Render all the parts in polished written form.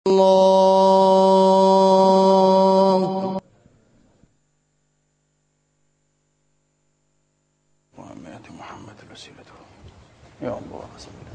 الله وأمات محمد وسيلته يا الله.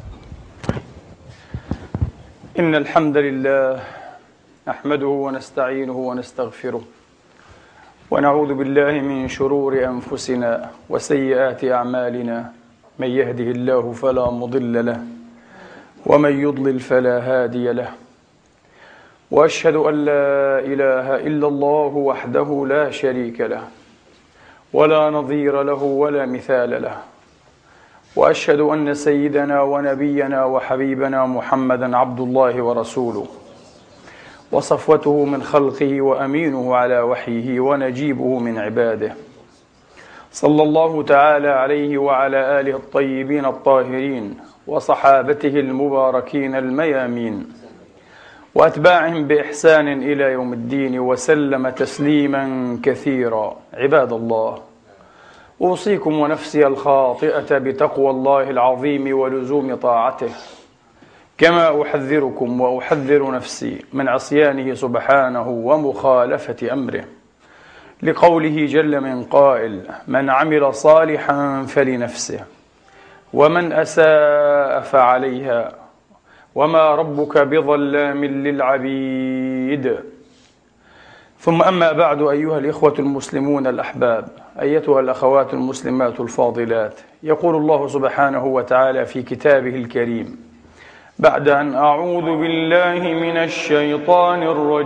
إن الحمد لله نحمده ونستعينه ونستغفره ونعوذ بالله من شرور أنفسنا وسيئات أعمالنا. من يهده الله فلا مضل له ومن يضلل فلا هادي له، وأشهد أن لا إله إلا الله وحده لا شريك له ولا نظير له ولا مثال له، وأشهد أن سيدنا ونبينا وحبيبنا محمدا عبد الله ورسوله وصفوته من خلقه وأمينه على وحيه ونجيبه من عباده، صلى الله تعالى عليه وعلى آله الطيبين الطاهرين وصحابته المباركين الميامين وأتباعهم بإحسان إلى يوم الدين وسلم تسليما كثيرا. عباد الله، أوصيكم ونفسي الخاطئة بتقوى الله العظيم ولزوم طاعته، كما أحذركم وأحذر نفسي من عصيانه سبحانه ومخالفة أمره، لقوله جل من قائل: من عمل صالحا فلنفسه ومن أساء فعليها وما ربك بظلام للعبيد. ثم أما بعد، أيها الإخوة المسلمون الأحباب، أيتها الأخوات المسلمات الفاضلات، يقول الله سبحانه وتعالى في كتابه الكريم بعد أن أعوذ بالله من الشيطان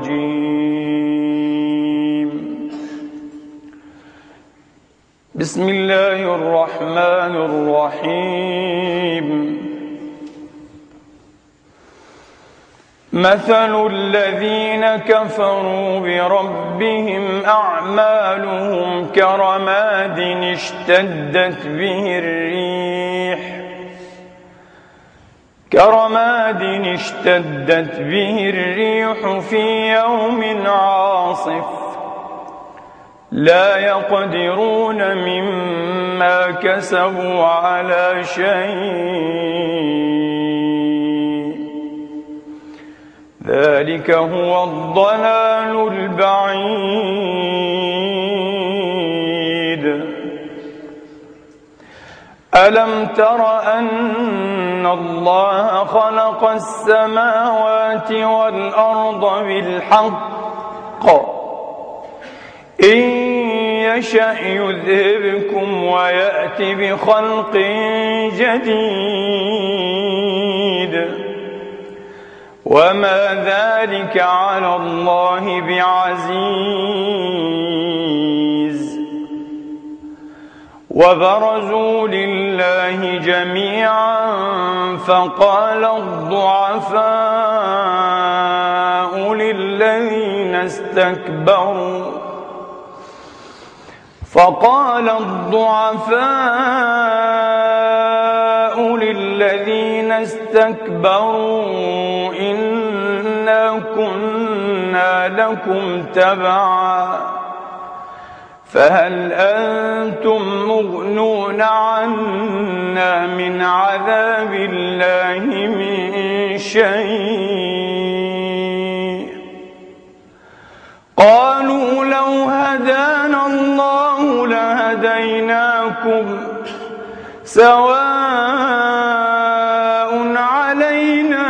الرجيم: بسم الله الرحمن الرحيم. مثل الذين كفروا بربهم أعمالهم كرماد اشتدت به الريح في يوم عاصف، لا يقدرون مما كسبوا على شيء، ذلك هو الضلال البعيد. ألم تر أن الله خلق السماوات والأرض بالحق، إن يشأ يذهبكم ويأت بخلق جديد، وما ذلك على الله بعزيز. وبرزوا لله جميعا فقال الضعفاء للذين استكبروا إنا كنا لكم تبعا فهل أنتم مغنون عنا من عذاب الله من شيء؟ قالوا لو هدانا الله لهديناكم سواء علينا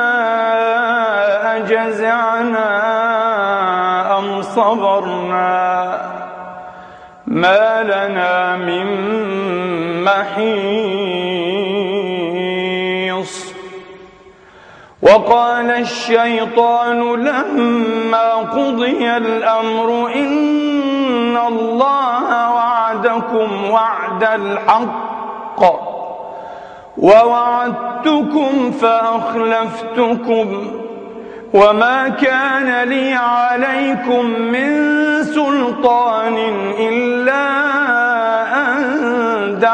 أجزعنا أم صبرنا ما لنا من محيص. وقال الشيطان لما قضي الأمر إن الله وعدكم وعد الحق ووعدتكم فأخلفتكم وما كان لي عليكم من سلطان إلا أن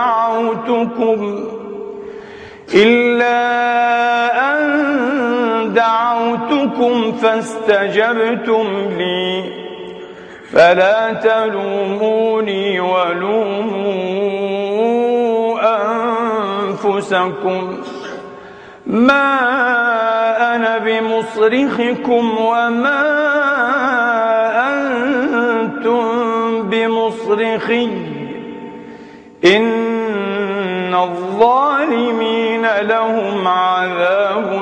دعوتكم فاستجبتم لي فلا تلوموني ولوموا أنفسكم ما أنا بمصرخكم وما أنتم بمصرخي إن الظالمين لهم عذاب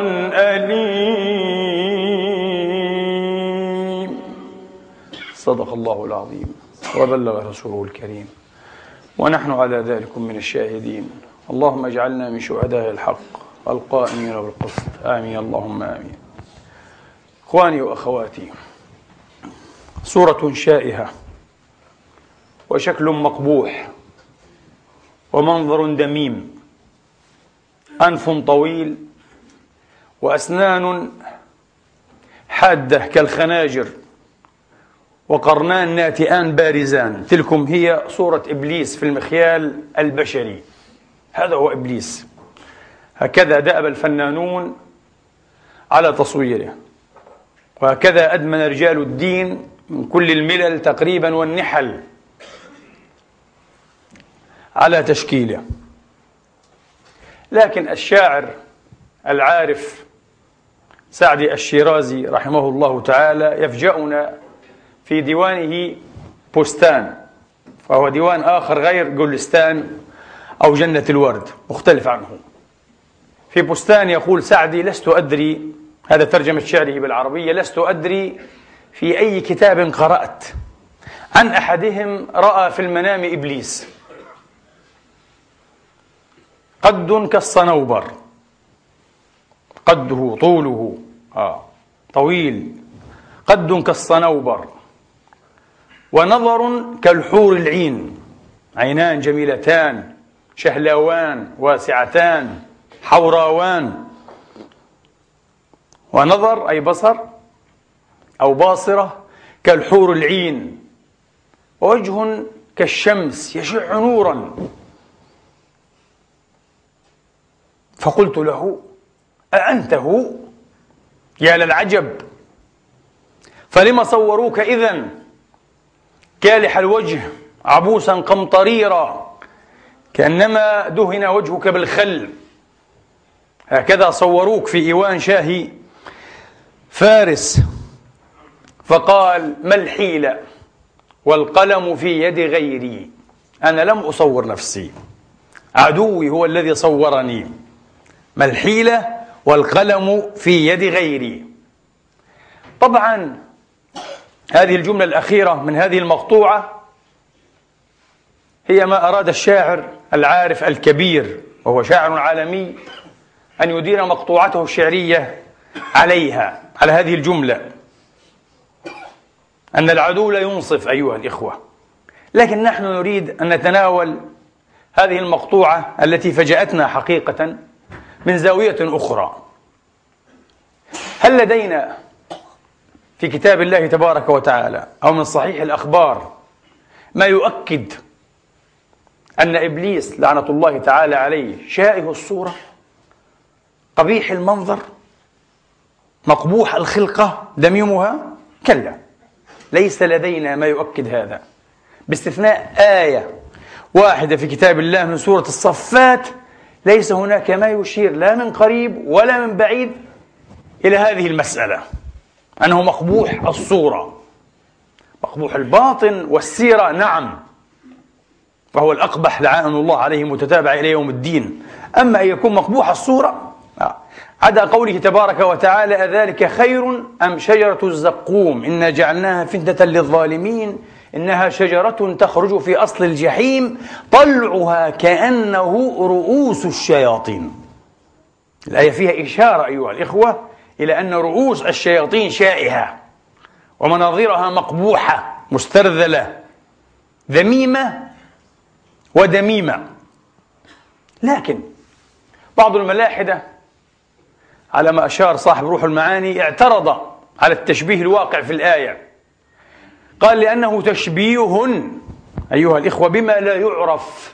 أليم. صدق الله العظيم وبلغ رسوله الكريم، ونحن على ذلك من الشاهدين. اللهم اجعلنا من شهداء الحق القائمين بالقسط، آمين اللهم آمين. إخواني وأخواتي، صورة شائهة وشكل مقبوح ومنظر دميم، أنف طويل وأسنان حادة كالخناجر وقرنان ناتئان بارزان. تلكم هي صورة إبليس في المخيال البشري، هذا هو إبليس. هكذا دأب الفنانون على تصويره، وهكذا أدمن رجال الدين من كل الملل تقريبا والنحل على تشكيله. لكن الشاعر العارف سعدي الشيرازي رحمه الله تعالى يفجأنا في ديوانه بستان، وهو ديوان آخر غير جولستان أو جنة الورد، مختلف عنه. في بستان يقول سعدي: لست أدري، هذا ترجمة شعره بالعربية، لست أدري في أي كتاب قرأت عن أحدهم رأى في المنام إبليس قد كالصنوبر، قده طوله طويل، قد كالصنوبر، ونظر كالحور العين، عينان جميلتان شهلاوان واسعتان حوراوان. ونظر أي بصر أو باصرة كالحور العين، ووجه كالشمس يشع نورا. فقلت له: أأنت هو؟ يا للعجب، فلما صوروك إذن كالح الوجه عبوسا قمطريرا كأنما دهن وجهك بالخل؟ هكذا صوروك في إيوان شاهي فارس. فقال: ما الحيلة والقلم في يد غيري، أنا لم أصور نفسي، عدوي هو الذي صورني. ما الحيلة والقلم في يد غيري. طبعا هذه الجملة الأخيرة من هذه المقطوعة هي ما أراد الشاعر العارف الكبير، وهو شاعر عالمي، أن يدير مقطوعته الشعرية عليها، على هذه الجملة، أن العدو لا ينصف أيها الإخوة. لكن نحن نريد أن نتناول هذه المقطوعة التي فجأتنا حقيقة من زاوية أخرى. هل لدينا في كتاب الله تبارك وتعالى أو من صحيح الأخبار ما يؤكد أن إبليس لعنة الله تعالى عليه شائه الصورة، قبيح المنظر، مقبوح الخلقة، دميمها؟ كلا، ليس لدينا ما يؤكد هذا، باستثناء آية واحدة في كتاب الله من سورة الصفات. ليس هناك ما يشير لا من قريب ولا من بعيد إلى هذه المسألة، أنه مقبوح الصورة، مقبوح الباطن والسيرة نعم، فهو الأقبح لعان الله عليه متتابع إلى يوم الدين. أما أن يكون مقبوح الصورة عدا قوله تبارك وتعالى: أذلك خير أم شجرة الزقوم إنا جعلناها فتنة للظالمين إنها شجرة تخرج في أصل الجحيم طلعها كأنه رؤوس الشياطين. الآية فيها إشارة أيها الإخوة إلى أن رؤوس الشياطين شائهة ومناظرها مقبوحة مسترذلة ذميمة ودميمة. لكن بعض الملاحدة على ما أشار صاحب روح المعاني اعترض على التشبيه الواقع في الآية، قال: لأنه تشبيه أيها الإخوة بما لا يعرف.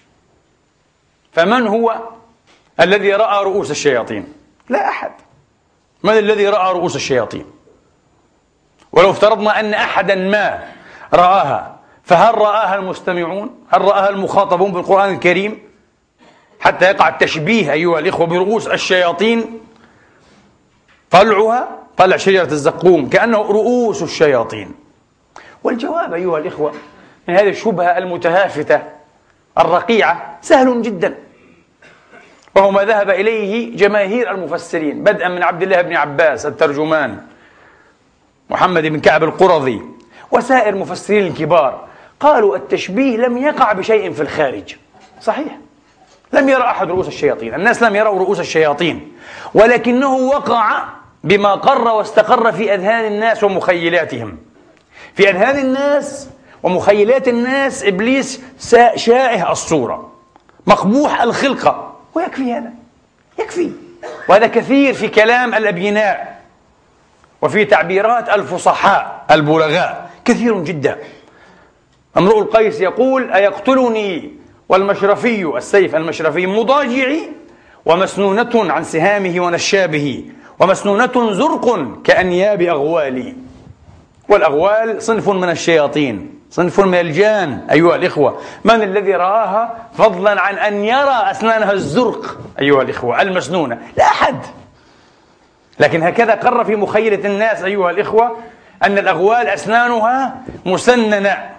فمن هو الذي رأى رؤوس الشياطين؟ لا أحد. من الذي رأى رؤوس الشياطين؟ ولو افترضنا أن أحدا ما رآها، فهل رآها المستمعون؟ هل رآها المخاطبون بالقرآن الكريم؟ حتى يقع التشبيه أيها الإخوة برؤوس الشياطين. طلعها طلع شجرة الزقوم كأنه رؤوس الشياطين. والجواب أيها الإخوة من هذه الشبهة المتهافتة الرقيعة سهل جدا، وهو ما ذهب إليه جماهير المفسرين بدءا من عبد الله بن عباس الترجمان، محمد بن كعب القرظي، وسائر المفسرين الكبار. قالوا التشبيه لم يقع بشيء في الخارج. صحيح، لم يرى أحد رؤوس الشياطين، الناس لم يروا رؤوس الشياطين، ولكنه وقع بما قر واستقر في أذهان الناس ومخيلاتهم. في أذهان الناس ومخيلات الناس إبليس شائه الصورة، مقبوح الخلقة، ويكفي هذا، يكفي. وهذا كثير في كلام الأبيناء وفي تعبيرات الفصحاء البلغاء، كثير جدا. امرؤ القيس يقول: أيقتلني والمشرفي السيف المشرفي مضاجعي ومسنونة عن سهامه ونشابه ومسنونة زرق كأنياب أغوالي. والأغوال صنف من الشياطين، صنف من الجان أيها الإخوة. من الذي رآها فضلا عن أن يرى أسنانها الزرق أيها الإخوة المسنونة؟ لا أحد. لكن هكذا قر في مخيلة الناس أيها الإخوة أن الأغوال أسنانها مسننة،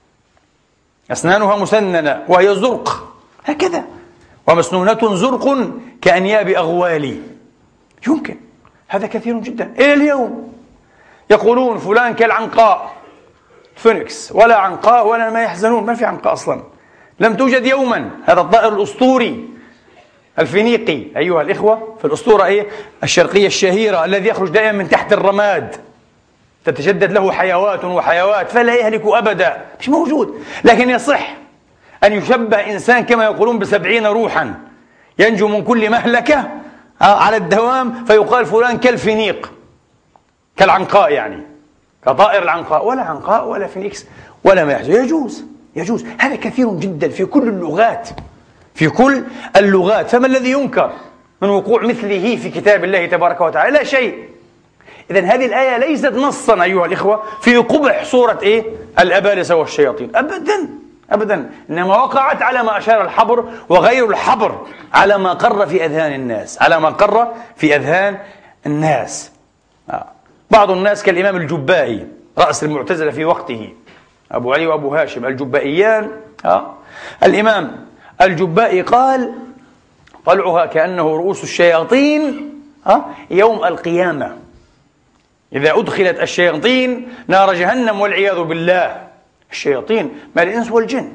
أسنانها مسننة وهي زرق هكذا، ومسنونة زرق كأنياب أغوالي. يمكن هذا كثير جدا إلى اليوم. يقولون فلان كالعنقاء فينيكس، ولا عنقاء ولا ما يحزنون، ما في عنقاء أصلا، لم توجد يوما. هذا الطائر الأسطوري الفينيقي أيها الإخوة، في الأسطورة الشرقية الشهيرة، الذي يخرج دائما من تحت الرماد، تتجدد له حيوات وحيوات فلا يهلك أبدا، مش موجود. لكن يصح أن يشبه إنسان كما يقولون ب70 روحا ينجو من كل مهلكة على الدوام، فيقال فلان كالفينيق، كالعنقاء، يعني كطائر العنقاء. ولا عنقاء ولا فينيكس ولا ما يحزن. يجوز. هذا كثير جدا في كل اللغات، في كل اللغات. فما الذي ينكر من وقوع مثله في كتاب الله تبارك وتعالى؟ لا شيء. إذن هذه الآية ليست نصا أيها الإخوة في قبح صورة الأبالسة والشياطين، أبدا. إنما وقعت على ما أشار الحبر وغير الحبر، على ما قر في أذهان الناس، على ما قر في أذهان الناس. بعض الناس كالإمام الجبائي رأس المعتزلة في وقته، أبو علي وأبو هاشم الجبائيان، الإمام الجبائي قال: طلعها كأنه رؤوس الشياطين يوم القيامة، إذا أدخلت الشياطين نار جهنم والعياذ بالله. الشياطين ما الإنس والجن،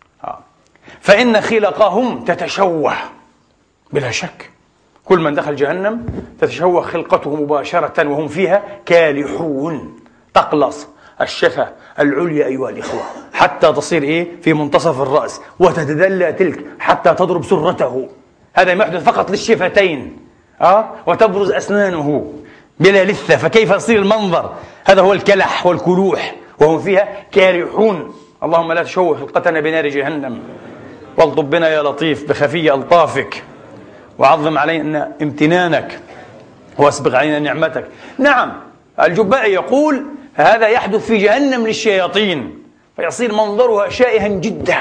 فإن خلقهم تتشوه بلا شك. كل من دخل جهنم تتشوه خلقته مباشرة وهم فيها كالحون، تقلص الشفة العليا أيها الإخوة حتى تصير في منتصف الرأس، وتتدلى تلك حتى تضرب سرته. هذا ما يحدث فقط للشفتين، وتبرز أسنانه بلا لثة، فكيف يصير المنظر؟ هذا هو الكلح والكلوح، وهم فيها كالحون. اللهم لا تشوه خلقتنا بنار جهنم، والطب بنا يا لطيف بخفي ألطافك، وعظم علينا امتنانك، واسبغ علينا نعمتك. نعم، الجبائي يقول هذا يحدث في جهنم للشياطين، فيصير منظرها شائها جدا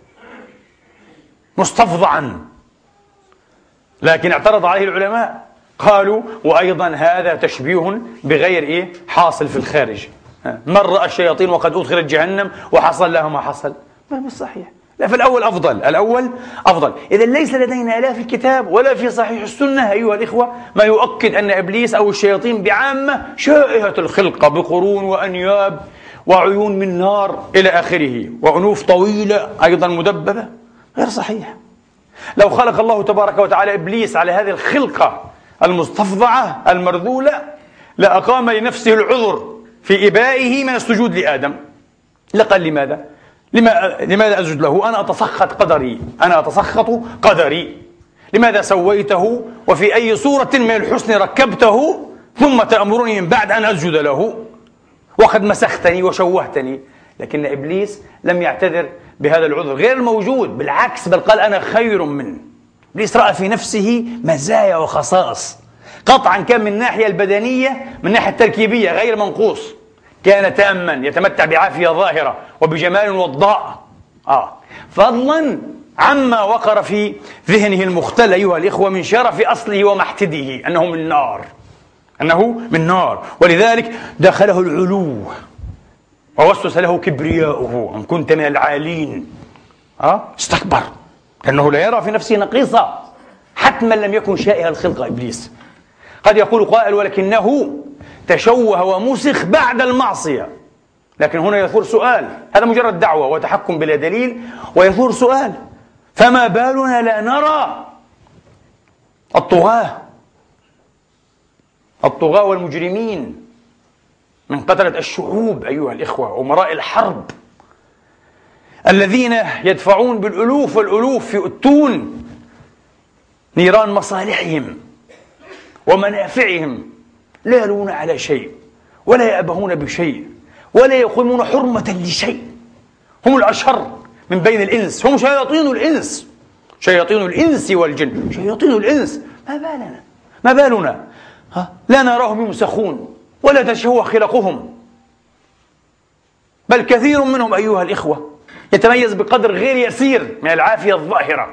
مستفضعا. لكن اعترض عليه العلماء، قالوا وأيضا هذا تشبيه بغير حاصل في الخارج. من رأى الشياطين وقد أدخلت جهنم وحصل لها ما حصل؟ ما هو صحيح. لا، في الأول أفضل. إذن ليس لدينا لا في الكتاب ولا في صحيح السنة أيها الإخوة ما يؤكد أن إبليس أو الشياطين بعامة شائهة الخلقة، بقرون وأنياب وعيون من نار إلى آخره، وأنوف طويلة أيضا مدببة. غير صحيح. لو خلق الله تبارك وتعالى إبليس على هذه الخلقة المستفضعة المرذولة لأقام لنفسه العذر في إبائه من السجود لآدم. لقال لماذا أسجد له؟ أنا أتسخط قدري. لماذا سويته وفي أي صورة من الحسن ركبته ثم تأمرني من بعد أن أسجد له وقد مسختني وشوهتني؟ لكن إبليس لم يعتذر بهذا العذر، غير موجود، بالعكس، بل قال أنا خير منه. إبليس رأى في نفسه مزايا وخصائص، قطعا كان من الناحية البدنية، من الناحية التركيبية غير منقوص، كان تاما يتمتع بعافية ظاهرة وبجمال وضاء، فضلا عما وقر في ذهنه المختل أيها الإخوة من شرف أصله ومحتده أنه من نار، أنه من نار، ولذلك دخله العلو ووسوس له كبرياؤه أن كنت من العالين. استكبر لأنه لا يرى في نفسه نقيصة، حتما لم يكن شائع الخلقة إبليس. قد يقول قائل ولكنه تشوه ومسخ بعد المعصية، لكن هنا يثور سؤال، هذا مجرد دعوة وتحكم بلا دليل، ويثور سؤال: فما بالنا لا نرى الطغاة والمجرمين من قتلة الشعوب أيها الإخوة، أمراء الحرب الذين يدفعون بالألوف والألوف يؤتون نيران مصالحهم ومنافعهم، لا يلون على شيء ولا يأبهون بشيء ولا يقيمون حرمة لشيء. هم الأشر من بين الإنس، هم شياطين الإنس، شياطين الإنس والجن، شياطين الإنس. ما بالنا لا نراهم يمسخون ولا تشوه خلقهم، بل كثير منهم أيها الإخوة يتميز بقدر غير يسير من العافية الظاهرة،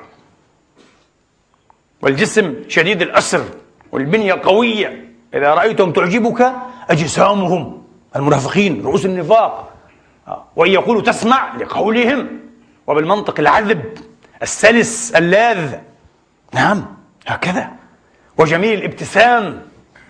والجسم شديد الأسر والبنية قوية. إذا رأيتم تعجبك أجسامهم، المنافقين رؤوس النفاق، وإن يقولوا تسمع لقولهم، وبالمنطق العذب السلس اللاذ. نعم هكذا. وجميل الابتسام،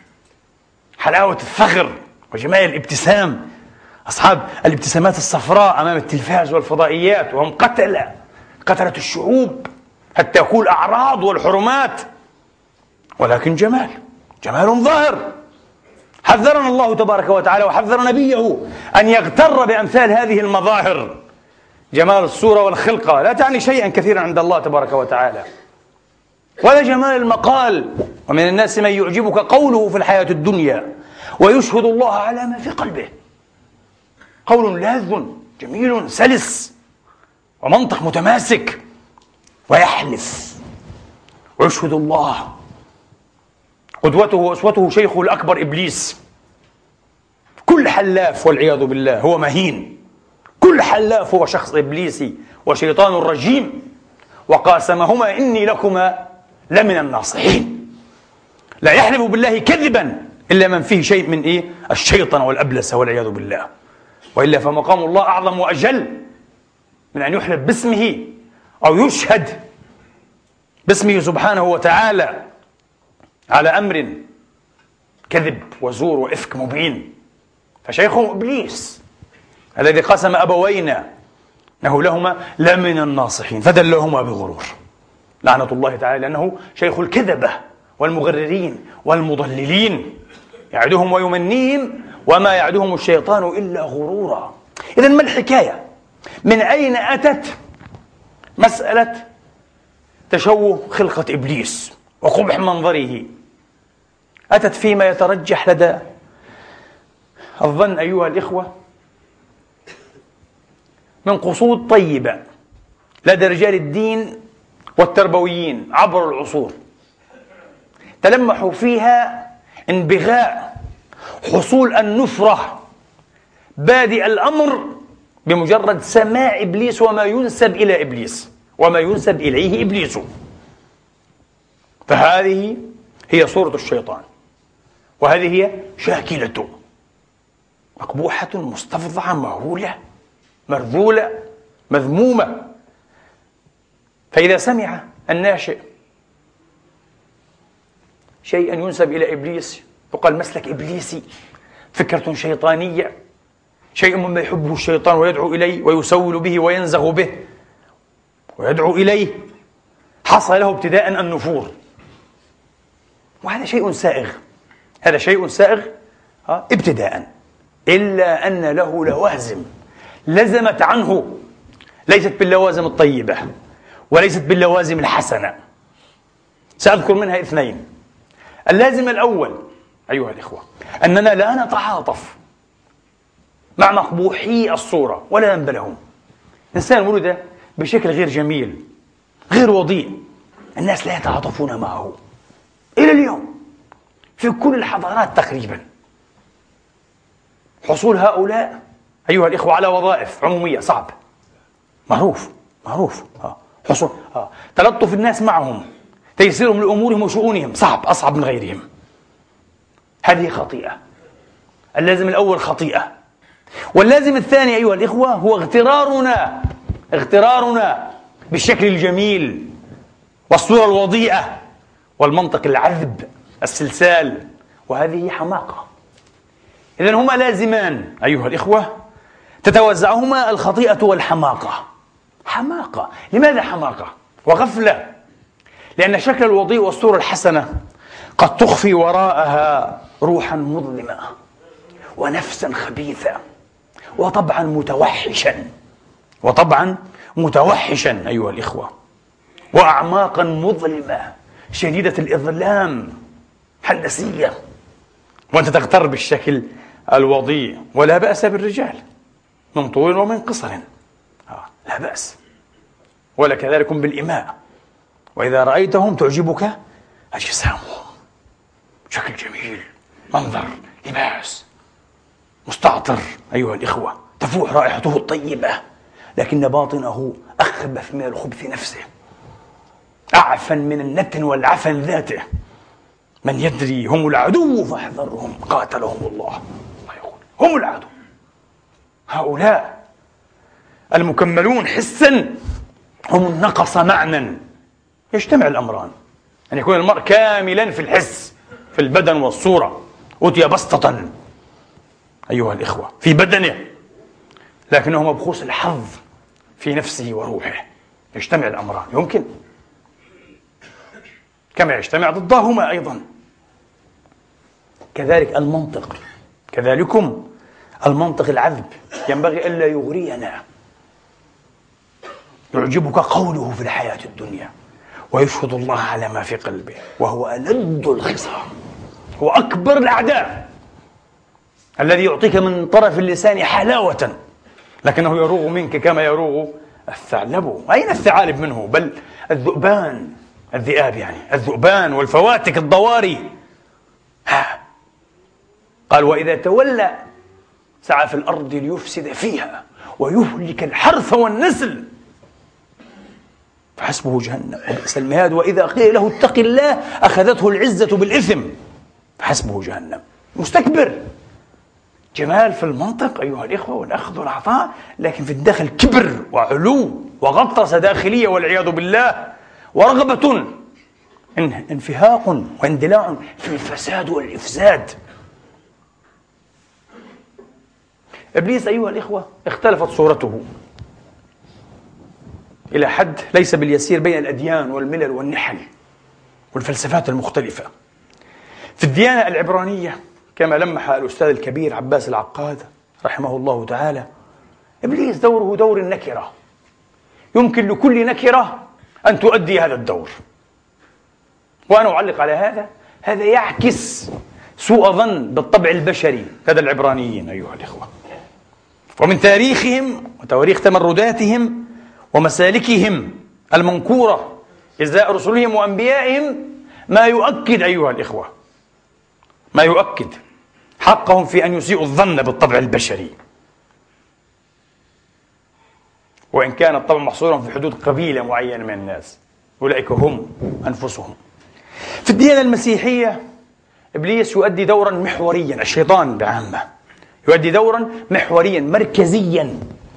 حلاوة الثغر وجمال الابتسام، أصحاب الابتسامات الصفراء أمام التلفاز والفضائيات، وهم قتلة الشعوب حتى يكون الأعراض والحرمات، ولكن جمال ظاهر. حذرنا الله تبارك وتعالى وحذر نبيه أن يغتر بأمثال هذه المظاهر. جمال الصورة والخلقة لا تعني شيئا كثيرا عند الله تبارك وتعالى، ولا جمال المقال. ومن الناس من يعجبك قوله في الحياة الدنيا ويشهد الله على ما في قلبه. قول لاذ جميل سلس ومنطق متماسك، ويحلف ويشهد الله. قدوته وأسوته شيخه الأكبر إبليس. كل حلاف والعياذ بالله هو مهين، كل حلاف هو شخص إبليسي وشيطان رجيم. وقاسمهما إني لكما لمن الناصحين. لا يحلف بالله كذبا إلا من فيه شيء من الشيطان والأبلس والعياذ بالله، وإلا فمقام الله أعظم وأجل من أن يحلف باسمه أو يشهد باسمه سبحانه وتعالى على أمر كذب وزور وإفك مبين. فشيخهم إبليس الذي قسم أبوينا أنه لهما لمن الناصحين فدلهما بغرور، لعنة الله تعالى، لأنه شيخ الكذبة والمغررين والمضللين، يعدهم ويمنيهم وما يعدهم الشيطان إلا غرورا. إذن ما الحكاية؟ من أين أتت مسألة تشوه خلقة إبليس وقبح منظره؟ أتت فيما يترجح لدى الظن أيها الإخوة من قصود طيبة لدى رجال الدين والتربويين عبر العصور، تلمحوا فيها انبغاء حصول النفرة بادئ الأمر بمجرد سماع إبليس وما ينسب إلى إبليس وما ينسب إليه إبليس. فهذه هي صورة الشيطان، وهذه هي شاكلته، مقبوحة مستفضعة مهولة مرذولة مذمومة. فإذا سمع الناشئ شيئا ينسب إلى إبليس يقال مسلك إبليسي، فكرة شيطانية، شيء مما يحبه الشيطان ويدعو إليه ويسول به وينزغ به ويدعو إليه، حصل له ابتداء النفور. وهذا شيء سائغ، هذا شيء سائغ ابتداء، إلا أن له لوازم لزمت عنه، ليست باللوازم الطيبة وليست باللوازم الحسنة. سأذكر منها اثنين. اللازم الأول أيها الإخوة أننا لا نتعاطف مع مقبوحي الصورة ولا ننبلهم. إنسان ولد بشكل غير جميل غير وضيء، الناس لا يتعاطفون معه إلى اليوم في كل الحضارات تقريبا. حصول هؤلاء أيها الإخوة على وظائف عمومية صعب، معروف حصول تلطف الناس معهم، تيسيرهم لأمورهم وشؤونهم أصعب من غيرهم. هذه خطيئة. اللازم الأول خطيئة. واللازم الثاني أيها الإخوة هو اغترارنا بالشكل الجميل والصورة الوضيئة والمنطق العذب السلسال، وهذه حماقة. إذن هما لازمان أيها الإخوة تتوزعهما الخطيئة والحماقة. حماقة. لماذا حماقة وغفلة؟ لأن الشكل الوضيء والصورة الحسنة قد تخفي وراءها روحا مظلمة ونفسا خبيثة وطبعا متوحشا أيها الإخوة، وأعماقا مظلمة شديدة الإظلام هندسية. وأنت تغتر بالشكل الوضيء، ولا بأس بالرجال من طول ومن قصر، لا بأس، ولا كذلك بالإماء. وإذا رأيتهم تعجبك أجسامهم، شكل جميل، منظر، لباس مستعطر أيها الإخوة، تفوح رائحته الطيبة، لكن باطنه أخبث من الخبث نفسه، أعفن من النتن والعفن ذاته. من يدري هم العدو فاحذرهم قاتلهم الله يقول هم العدو. هؤلاء المكملون حسا هم النقص معنى. يجتمع الأمران، أن يكون المرء كاملا في الحس، في البدن والصورة، أوتي بسطة أيها الإخوة في بدنه، لكنه مبخوس الحظ في نفسه وروحه. يجتمع الأمران يمكن، كما يجتمع ضدهما أيضا. كذلكم المنطق العذب ينبغي ألا يغرينا. يعجبك قوله في الحياة الدنيا ويشهد الله على ما في قلبه وهو ألد الخصام، هو أكبر الأعداء، الذي يعطيك من طرف اللسان حلاوة لكنه يروغ منك كما يروغ الثعلب. أين الثعالب منه؟ بل الذئبان والفواتك الضواري. قال وإذا تولى سعى في الأرض ليفسد فيها ويهلك الحرث والنسل فحسبه جهنم وبئس المهاد. وإذا قيل له اتق الله أخذته العزة بالإثم فحسبه جهنم. مستكبر. جمال في المنطق أيها الإخوة والأخذ والعطاء، لكن في الداخل كبر وعلو وغطرسة داخلية والعياذ بالله، ورغبة انفهاق واندلاع في الفساد والإفساد. إبليس أيها الإخوة اختلفت صورته إلى حد ليس باليسير بين الأديان والملل والنحل والفلسفات المختلفة. في الديانة العبرانية كما لمح الأستاذ الكبير عباس العقاد رحمه الله تعالى، إبليس دوره دور النكرة، يمكن لكل نكرة أن تؤدي هذا الدور. وأنا أعلق على هذا يعكس سوء ظن بالطبع البشري لدى العبرانيين أيها الإخوة، ومن تاريخهم وتواريخ تمرداتهم ومسالكهم المنكورة إزاء رسلهم وأنبيائهم ما يؤكد أيها الإخوة، ما يؤكد حقهم في أن يسيئوا الظن بالطبع البشري، وإن كان الطبع محصورا في حدود قبيلة معينة من الناس، أولئك هم أنفسهم. في الديانة المسيحية إبليس يؤدي دورا محوريا، الشيطان بعامة يؤدي دورا محوريا مركزيا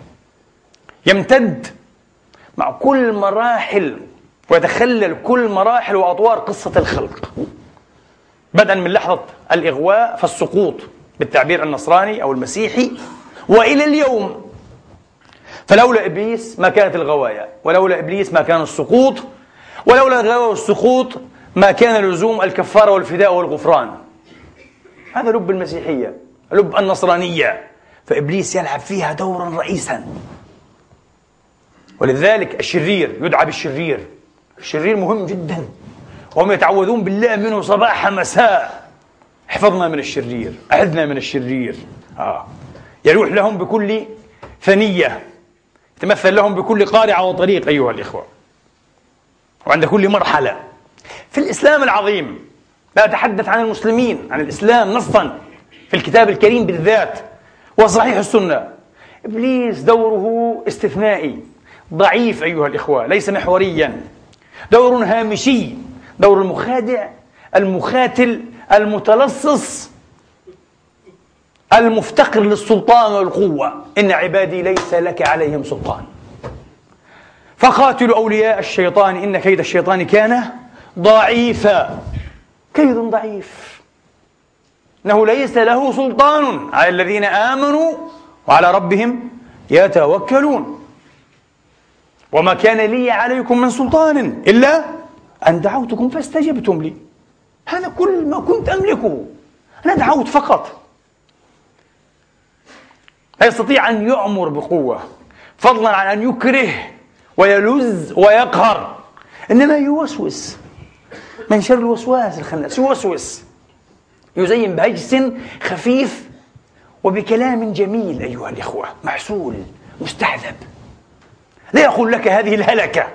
يمتد مع كل مراحل ويتخلل كل مراحل وأطوار قصة الخلق، بدءا من لحظة الإغواء فالسقوط بالتعبير النصراني أو المسيحي وإلى اليوم. فلولا إبليس ما كانت الغوايا، ولولا إبليس ما كان السقوط، ولولا الغوايا والسقوط ما كان لزوم الكفارة والفداء والغفران. هذا لب المسيحية، لب النصرانية، فإبليس يلعب فيها دورا رئيسا. ولذلك الشرير يدعى بالشرير، الشرير مهم جدا، وهم يتعوذون بالله منه صباح مساء، احفظنا من الشرير، أعذنا من الشرير. يلوح لهم بكل ثنية، يتمثل لهم بكل قارعة وطريق أيها الإخوة، وعند كل مرحلة. في الإسلام العظيم، لا أتحدث عن المسلمين، عن الإسلام نصا في الكتاب الكريم بالذات وصحيح السنة، إبليس دوره استثنائي ضعيف أيها الإخوة، ليس محوريا، دور هامشي، دور المخادع المخاتل المتلصص المفتقر للسلطان والقوة. إن عبادي ليس لك عليهم سلطان فقاتلوا أولياء الشيطان إن كيد الشيطان كان ضعيفا. كيد ضعيف، إنه ليس له سلطان على الذين آمنوا وعلى ربهم يتوكلون. وما كان لي عليكم من سلطان إلا أن دعوتكم فاستجبتم لي. هذا كل ما كنت أملكه، أنا دعوت فقط. لا يستطيع أن يأمر بقوة، فضلا عن أن يكره ويلز ويقهر، إنما يوسوس. من شر الوسواس الخناس، يوسوس، يزين بهجس خفيف وبكلام جميل أيها الإخوة، محسول مستحذب. لا يقول لك هذه الهلكة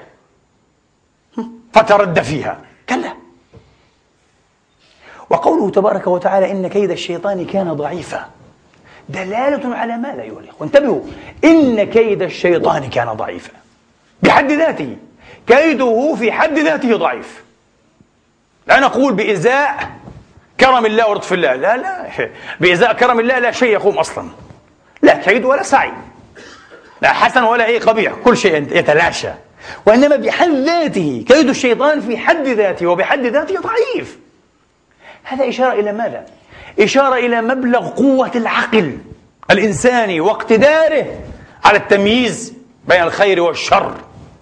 فترد فيها، كلا. وقوله تبارك وتعالى إن كيد الشيطان كان ضعيفا دلالة على ماذا أيها الإخوة؟ انتبهوا، إن كيد الشيطان كان ضعيفا بحد ذاته، كيده في حد ذاته ضعيف. لا نقول بإزاء كرم الله ولطف الله، لا، بإزاء كرم الله لا شيء يقوم أصلا، لا كيد ولا سعي، لا حسن ولا قبيح، كل شيء يتلاشى. وإنما بحد ذاته كيد الشيطان في حد ذاته وبحد ذاته ضعيف. هذا إشارة إلى ماذا؟ إشارة إلى مبلغ قوة العقل الإنساني واقتداره على التمييز بين الخير والشر،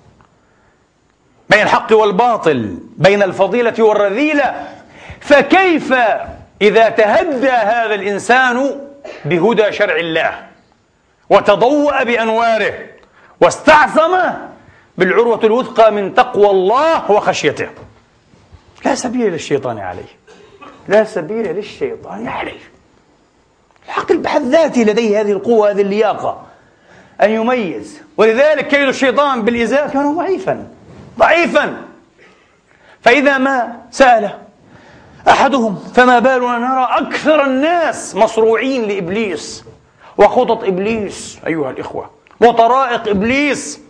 بين الحق والباطل، بين الفضيلة والرذيلة. فكيف إذا تهدى هذا الإنسان بهدى شرع الله وتضوأ بأنواره واستعصم بالعروة الوثقى من تقوى الله وخشيته؟ لا سبيل للشيطان عليه، لا سبيل للشيطان عليه. العقل بحد ذاته لديه هذه القوة، هذه اللياقة أن يميز. ولذلك كيد الشيطان بالإزاء كان ضعيفا. فإذا ما سأل أحدهم فما بالنا نرى أكثر الناس مصروعين لإبليس وخطط إبليس أيها الإخوة وطرائق إبليس،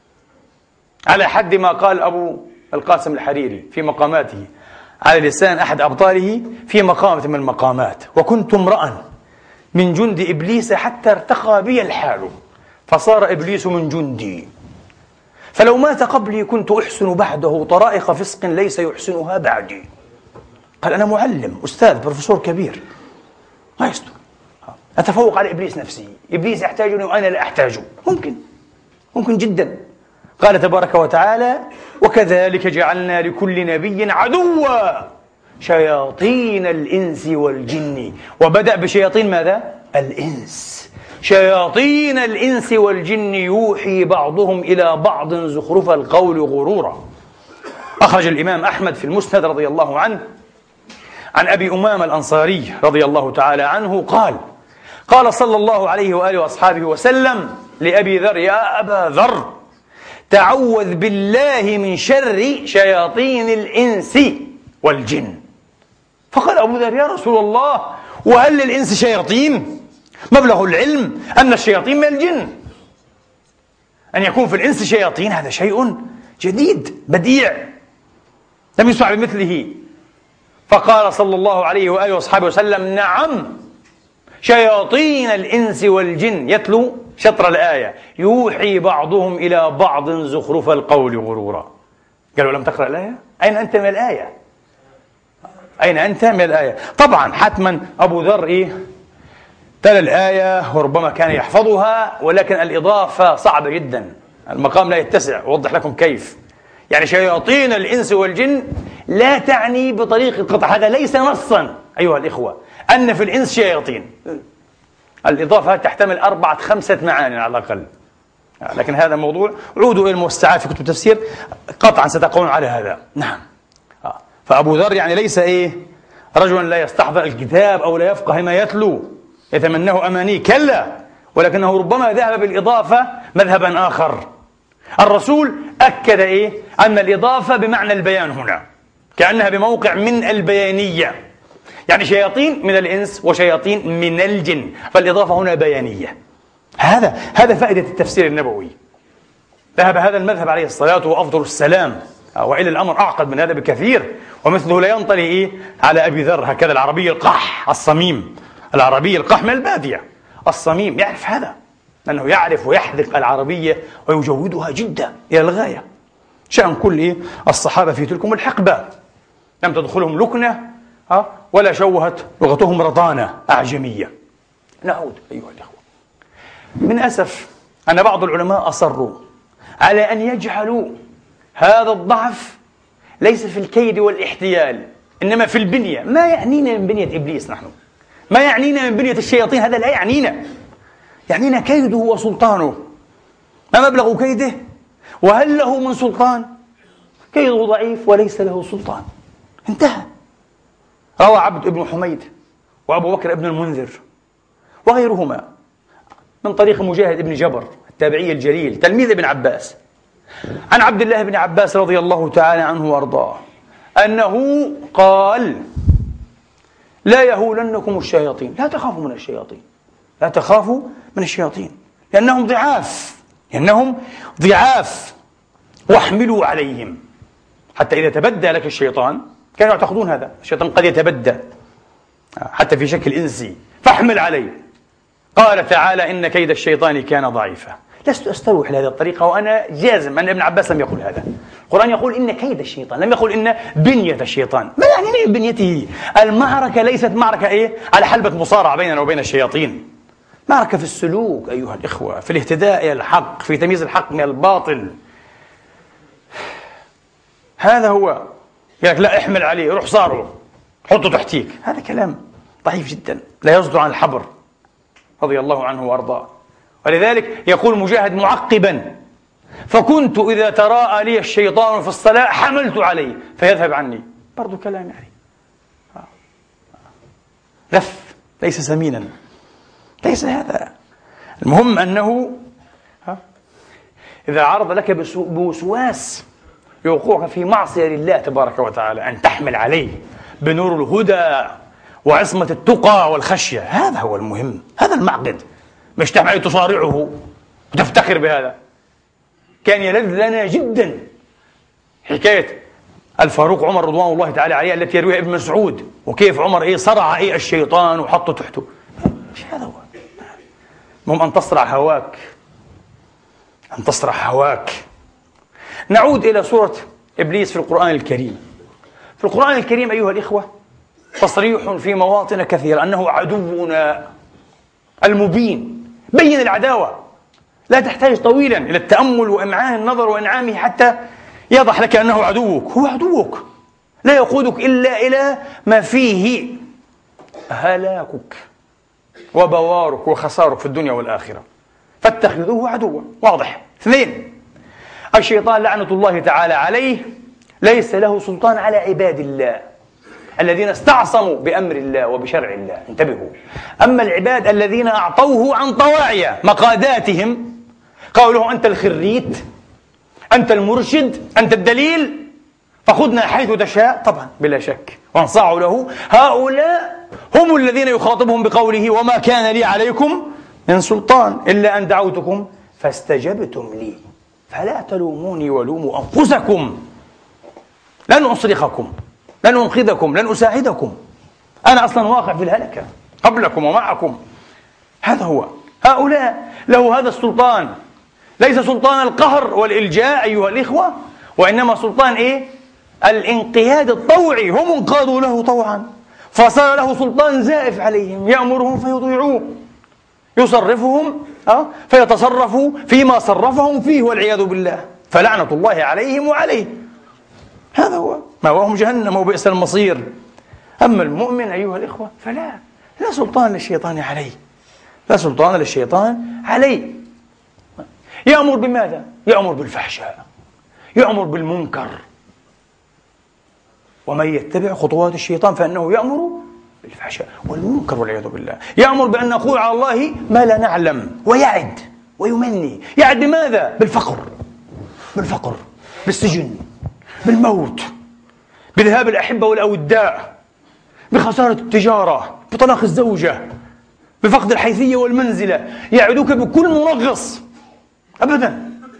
على حد ما قال أبو القاسم الحريري في مقاماته على لسان أحد أبطاله في مقامة من المقامات: وكنت امرأ من جند إبليس حتى ارتقى بي الحال فصار إبليس من جندي، فلو مات قبلي كنت أحسن بعده طرائق فسق ليس يحسنها بعدي. قال أنا معلم أستاذ بروفيسور كبير، ما يستر، أتفوق على إبليس نفسه، إبليس يحتاجني وأنا لا أحتاجه. ممكن جدا. قال تبارك وتعالى: وكذلك جعلنا لكل نبي عدوا شياطين الإنس والجن. وبدأ بشياطين ماذا؟ الإنس. شياطين الإنس والجن يوحي بعضهم إلى بعض زخرف القول غرورا. أخرج الإمام أحمد في المسند رضي الله عنه عن أبي أمامة الأنصاري رضي الله تعالى عنه قال صلى الله عليه وآله وأصحابه وسلم لأبي ذر: يا أبا ذر، تعوذ بالله من شر شياطين الإنس والجن. فقال أبو ذر: يا رسول الله، وهل للإنس شياطين؟ مبلغ العلم أن الشياطين من الجن، أن يكون في الإنس شياطين هذا شيء جديد بديع لم يسمع بمثله. فقال صلى الله عليه وآله وصحبه وسلم: نعم، شياطين الإنس والجن. يتلو شطر الآية: يوحي بعضهم إلى بعض زخرف القول غرورا. قالوا: لم تقرأ الآية؟ أين أنت من الآية؟ أين أنت من الآية؟ طبعا حتما أبو ذر تلا الآية وربما كان يحفظها، ولكن الإضافة صعبة جدا، المقام لا يتسع. أوضح لكم كيف. يعني شياطين الإنس والجن لا تعني بطريق القطع، هذا ليس نصا أيها الإخوة أن في الإنس شياطين. الإضافة تحتمل 4-5 معاني على الأقل، لكن هذا موضوع عودوا إلى الموسعات في كتب التفسير، قطعا ستقولون على هذا. نعم. فأبو ذر يعني ليس رجلا لا يستحضر الكتاب أو لا يفقه ما يتلو يتمناه أماني، كلا، ولكنه ربما ذهب بالإضافة مذهبا آخر. الرسول أكد أن الإضافة بمعنى البيان هنا، كأنها بموقع من البيانية، يعني شياطين من الإنس وشياطين من الجن، فالإضافة هنا بيانية. هذا فائدة التفسير النبوي. ذهب هذا المذهب عليه الصلاة وأفضل السلام، وإلا الأمر أعقد من هذا بكثير، ومثله لا ينطلي على أبي ذر هكذا، العربي القح الصميم، العربي القح من البادية الصميم، يعرف هذا، لأنه يعرف ويحذق العربية ويجودها جدا إلى الغاية. شأن كل الصحابة في تلكم الحقبة لم تدخلهم لكنة ولا شوهت لغتهم رضانة أعجمية. نعود أيها الأخوة، من أسف أن بعض العلماء أصروا على أن يجعلوا هذا الضعف ليس في الكيد والاحتيال، إنما في البنية. ما يعنينا من بنية إبليس نحن، ما يعنينا من بنية الشياطين، هذا لا يعنينا، يعنينا كيده وسلطانه. ما مبلغ كيده وهل له من سلطان؟ كيده ضعيف وليس له سلطان، انتهى. روى عبد بن حميد وأبو بكر بن المنذر وغيرهما من طريق مجاهد بن جبر التابعي الجليل تلميذ ابن عباس عن عبد الله بن عباس رضي الله تعالى عنه وارضاه أنه قال: لا يهولنكم الشياطين، لا تخافوا من الشياطين، لا تخافوا من الشياطين، لأنهم ضعاف واحملوا عليهم. حتى إذا تبدى لك الشيطان، كانوا يعتقدون هذا، الشيطان قد يتبدى حتى في شكل إنسي، فاحمل عليه. قال تعالى: إن كيد الشيطان كان ضعيفا. لست أستروح لهذه الطريقة وأنا جازم أن ابن عباس لم يقل هذا. القرآن يقول إن كيد الشيطان، لم يقل إن بنية الشيطان. ما يعني بنيته؟ المعركة ليست معركة على حلبة مصارعة بيننا وبين الشياطين، معركة في السلوك أيها الإخوة، في الاهتداء إلى الحق، في تمييز الحق من الباطل. هذا هو. يقول لك لا، احمل عليه، روح صاره، حطه تحتيك. هذا كلام ضعيف جدا، لا يصدر عن الحبر رضي الله عنه وارضاه. ولذلك يقول مجاهد معقبا: فكنت إذا تراءى لي الشيطان في الصلاة حملت عليه فيذهب عني. برضو كلام غث، ليس سمينا، ليس هذا. المهم أنه إذا عرض لك بوسواس يوقعك في معصية لله تبارك وتعالى، أن تحمل عليه بنور الهدى وعصمة التقى والخشية. هذا هو المهم، هذا المعقد، مش تحمل تصارعه وتفتخر بهذا. كان يلذ لنا جدا حكاية الفاروق عمر رضوان الله تعالى عليه التي يرويها ابن مسعود، وكيف عمر صرع الشيطان وحطه تحته. مش هذا هو. المهم أن تصرع هواك، أن تصرع هواك. نعود إلى سورة إبليس في القرآن الكريم. في القرآن الكريم أيها الإخوة تصريح في مواطن كثيرة أنه عدونا المبين، بين العداوة، لا تحتاج طويلا إلى التأمل وإمعان النظر وإنعامه حتى يضح لك أنه عدوك. هو عدوك، لا يقودك إلا إلى ما فيه هلاكك وبوارك وخسارك في الدنيا والآخرة، فاتخذوه عدوا. واضح. 2، الشيطان لعنة الله تعالى عليه ليس له سلطان على عباد الله الذين استعصموا بأمر الله وبشرع الله، انتبهوا. أما العباد الذين أعطوه عن طواعية مقاداتهم، قالوا له: أنت الخريت، أنت المرشد، أنت الدليل، فخذنا حيث تشاء، طبعا بلا شك، وانصاعوا له. هؤلاء هم الذين يخاطبهم بقوله: وما كان لي عليكم من سلطان إلا أن دعوتكم فاستجبتم لي فلا تلوموني ولوموا أنفسكم، لن أصرخكم، لن أنقذكم، لن أساعدكم، أنا أصلا واقع في الهلكة قبلكم ومعكم. هذا هو. هؤلاء له هذا السلطان، ليس سلطان القهر والإلجاء أيها الإخوة، وإنما سلطان الانقياد الطوعي. هم انقادوا له طوعا، فصار له سلطان زائف عليهم، يأمرهم فيطيعوه، يصرفهم فيتصرفوا فيما صرفهم فيه والعياذ بالله، فلعنة الله عليهم وعليه. هذا هو، مأواهم جهنم وبئس المصير. أما المؤمن أيها الإخوة فلا، لا سلطان للشيطان عليه، لا سلطان للشيطان عليه. يأمر بماذا؟ يأمر بالفحشاء، يأمر بالمنكر، ومن يتبع خطوات الشيطان فإنه يأمر بالفحشاء والمنكر والعياذ بالله. يأمر بأن نقول على الله ما لا نعلم، ويعد ويمني. يعد بماذا؟ بالفقر، بالسجن، بالموت، بذهاب الأحبة والأوداء، بخسارة التجارة، بطلاق الزوجة، بفقد الحيثية والمنزلة. يعدوك بكل منغص. أبدا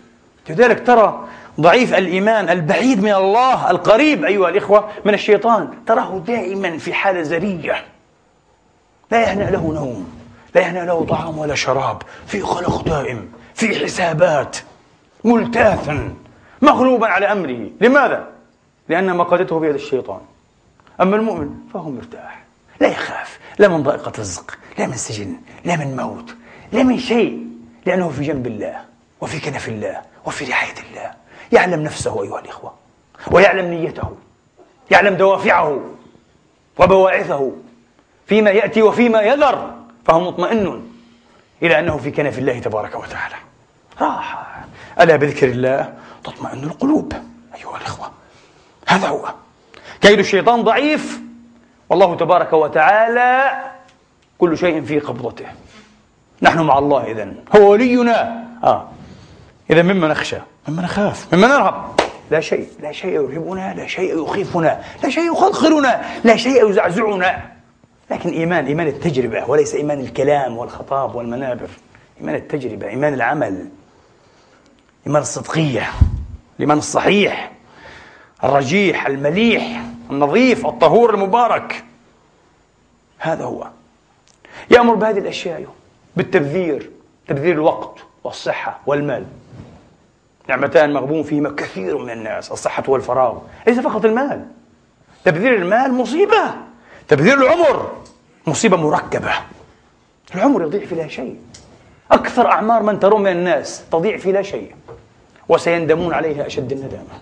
لذلك ترى ضعيف الإيمان البعيد من الله القريب أيها الإخوة من الشيطان تراه دائما في حالة زرية، لا يهنأ له نوم، لا يهنأ له طعام ولا شراب، في قلق دائم، في حسابات، ملتاثا مغلوبا على أمره. لماذا؟ لأن مقادته بيد الشيطان. أما المؤمن فهو مرتاح، لا يخاف لا من ضائقة رزق، لا من سجن، لا من موت، لا من شيء، لأنه في جنب الله وفي كنف الله وفي رعاية الله. يعلم نفسه أيها الإخوة، ويعلم نيته، يعلم دوافعه وبواعثه فيما يأتي وفيما يذر، فهو مطمئن إلى أنه في كنف الله تبارك وتعالى. راحة. ألا بذكر الله تطمئن القلوب أيها الإخوة. هذا هو. كيد الشيطان ضعيف، والله تبارك وتعالى كل شيء في قبضته. نحن مع الله إذن، هو ولينا. إذا مما نخشى، مما نخاف، مما نرهب؟ لا شيء، لا شيء يرهبنا، لا شيء يخيفنا، لا شيء يخلخلنا، لا شيء يزعزعنا. لكن إيمان التجربة، وليس إيمان الكلام والخطاب والمنابر. إيمان التجربة، إيمان العمل، إيمان الصدقية، الإيمان الصحيح الرجيح المليح النظيف الطهور المبارك. هذا هو. يأمر بهذه الأشياء، بالتبذير، تبذير الوقت والصحة والمال، نعمتان مغبون فيهما كثير من الناس، الصحة والفراغ. ليس فقط المال، تبذير المال مصيبة، تبذير العمر مصيبة مركبة. العمر يضيع في لا شيء. أكثر أعمار من ترون من الناس تضيع في لا شيء، وسيندمون عليها أشد الندامة.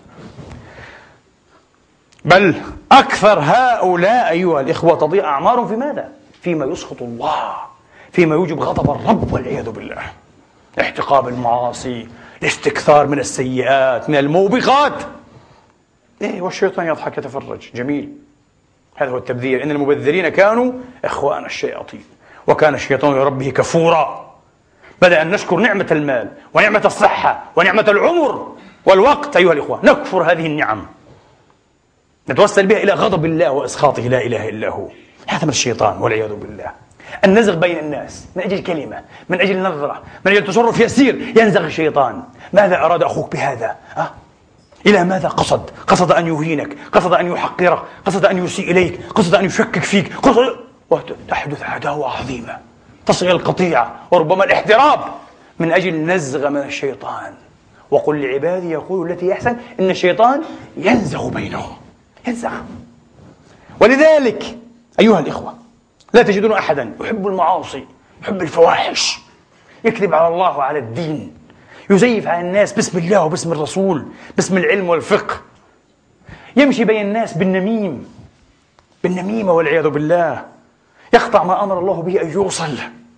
بل أكثر هؤلاء أيها الإخوة تضيع أعمارهم في ماذا؟ فيما يسخط الله، فيما يوجب غضب الرب والعياذ بالله. احتقاب المعاصي، الاستكثار من السيئات، من الموبقات. والشيطان يضحك يتفرج. جميل. هذا هو التبذير. إن المبذرين كانوا إخوان الشياطين، وكان الشيطان لربه كفورا. بدأ أن نشكر نعمة المال ونعمة الصحة ونعمة العمر والوقت أيها الإخوة، نكفر هذه النعم، نتوسل بها إلى غضب الله وإسخاطه، لا إله إلا هو. هذا من الشيطان والعياذ بالله. النزغ بين الناس من أجل كلمة، من أجل نظرة، من أجل تصرف يسير ينزغ الشيطان. ماذا أراد أخوك بهذا؟ إلى ماذا قصد؟ قصد أن يهينك، قصد أن يحقرك، قصد أن يسيء إليك، قصد أن يشكك فيك، وتحدث عداوة عظيمة تصل إلى القطيعة وربما الاحتراب من أجل نزغ من الشيطان. وقل لعبادي يقولوا التي أحسن إن الشيطان ينزغ بينهم، ينزغ. ولذلك أيها الإخوة لا تجدون أحدا يحب المعاصي، يحب الفواحش، يكذب على الله وعلى الدين، يزيف على الناس باسم الله وباسم الرسول، باسم العلم والفقه، يمشي بين الناس بالنميمة والعياذ بالله، يقطع ما أمر الله به أن يوصل،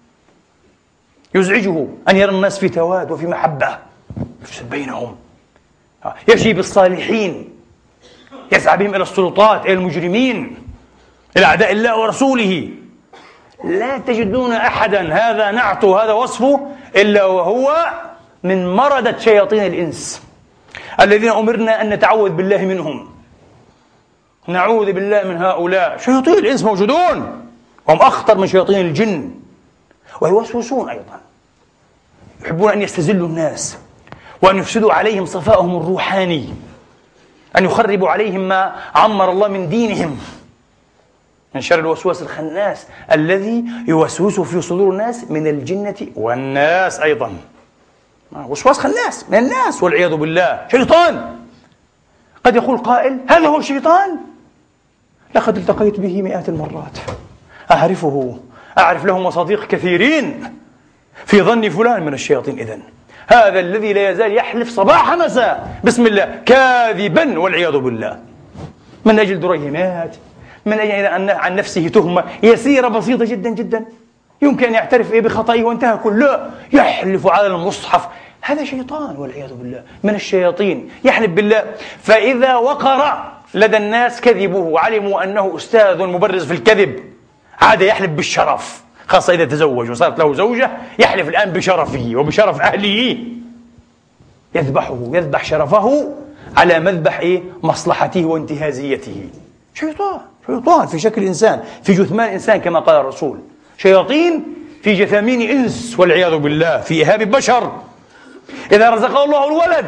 يزعجه أن يرى الناس في تواد وفي محبة، يفسد بينهم، يمشي بالصالحين، يسعى بهم إلى السلطات، إلى المجرمين، إلى أعداء الله ورسوله. لا تجدون أحدا هذا نعته هذا وصفه إلا وهو من مردة شياطين الإنس الذين أمرنا أن نتعوذ بالله منهم. نعوذ بالله من هؤلاء. شياطين الإنس موجودون، وهم أخطر من شياطين الجن، ويوسوسون أيضا، يحبون أن يستزلوا الناس وأن يفسدوا عليهم صفائهم الروحاني، أن يخربوا عليهم ما عمر الله من دينهم، من شر الوسواس الخناس الذي يوسوس في صدور الناس من الجنة والناس أيضا. وسواس خناس من الناس والعياذ بالله، شيطان. قد يقول قائل هذا هو الشيطان؟ لقد التقيت به مئات المرات، أعرفه، أعرف له مصادق كثيرين في ظن فلان من الشياطين. إذن هذا الذي لا يزال يحلف صباح مساء بسم الله كاذبا والعياذ بالله، من أجل دريهمات، من أجل أن عن نفسه تهمة يسيرة بسيطة جدا جدا يمكن أن يعترف بخطئه وانتهى كله، يحلف على المصحف. هذا شيطان والعياذ بالله، من الشياطين، يحلف بالله. فإذا وقر لدى الناس كذبه وعلموا أنه أستاذ مبرز في الكذب، عاد يحلف بالشرف، خاصة إذا تزوج وصارت له زوجة، يحلف الآن بشرفه وبشرف أهله، يذبح شرفه على مذبح مصلحته وانتهازيته. شيطان في شكل إنسان، في جثمان إنسان كما قال الرسول، شياطين في جثامين إنس والعياذ بالله، في إهاب بشر. إذا رزقه الله الولد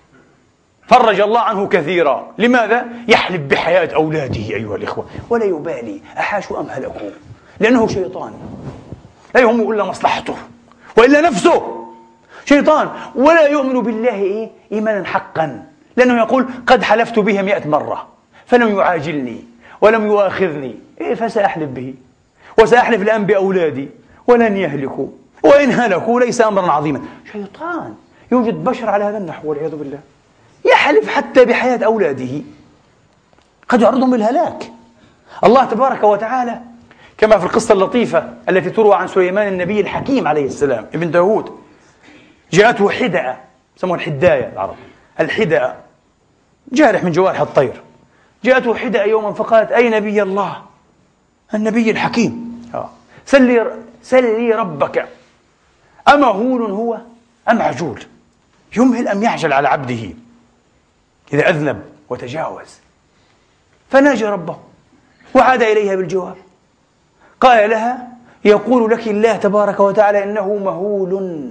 فرج الله عنه كثيرا. لماذا؟ يحلف بحياة أولاده أيها الإخوة، ولا يبالي أحاشوا أم هلكوا، لأنه شيطان لا يهمه إلا مصلحته وإلا نفسه، شيطان ولا يؤمن بالله إيمانا حقا، لأنه يقول قد حلفت به 100 مرة فلم يعاجلني ولم يؤاخذني، فسأحلف به وسأحلف الآن بأولادي ولن يهلكوا، وإن هلكوا ليس أمرا عظيما. شيطان يوجد بشر على هذا النحو والعياذ بالله، يحلف حتى بحياة أولاده، قد يعرضهم بالهلاك. الله تبارك وتعالى كما في القصة اللطيفة التي تروى عن سليمان النبي الحكيم عليه السلام ابن داود، جاءته حدأة، يسموها الحداية العرب، الحدأة جارح من جوارح الطير، جاءته حدأة يوما فقالت: أي نبي الله النبي الحكيم، سلي ربك أمهول هو أم عجول، يمهل أم يعجل على عبده إذا أذنب وتجاوز. فناجى ربه وعاد إليها بالجواب، قال لها: يقول لك الله تبارك وتعالى إنه مهول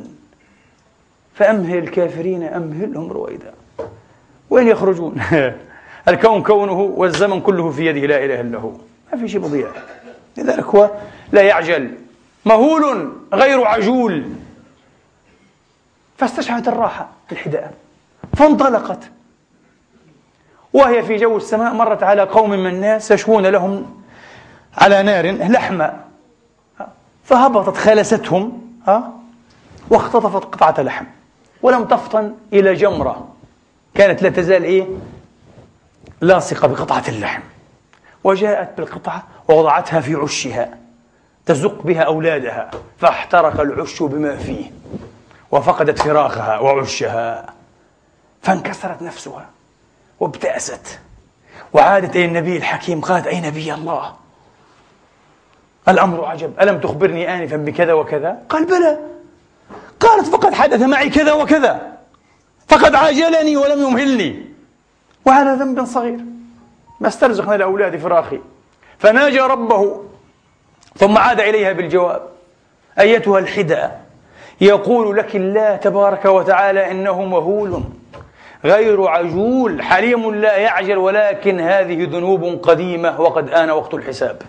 فأمهل الكافرين أمهلهم رويدا. وين يخرجون؟ الكون كونه والزمن كله في يده، لا إله إلا هو، ما في شيء مضيع. لذلك هو لا يعجل، مهول غير عجول. فاستشعرت الراحة الحداء فانطلقت، وهي في جو السماء مرت على قوم من الناس يشوون لهم على نار لحما، فهبطت خالستهم واختطفت قطعة لحم، ولم تفطن إلى جمرة كانت لا تزال لاصقة بقطعة اللحم، وجاءت بالقطعة ووضعتها في عشها تزق بها أولادها، فاحترق العش بما فيه وفقدت فراخها وعشها، فانكسرت نفسها وابتأست وعادت إلى النبي الحكيم قالت: أي نبي الله الأمر عجب، ألم تخبرني آنفا بكذا وكذا؟ قال: بلى. قالت: فقد حدث معي كذا وكذا، فقد عاجلني ولم يمهلني، وعلى ذنب صغير ما استرزقنا لأولاد فراخي. فناجى ربه ثم عاد إليها بالجواب: أيتها الحدأ يقول لك الله تبارك وتعالى إنه مهول غير عجول حليم لا يعجل، ولكن هذه ذنوب قديمة وقد آن وقت الحساب.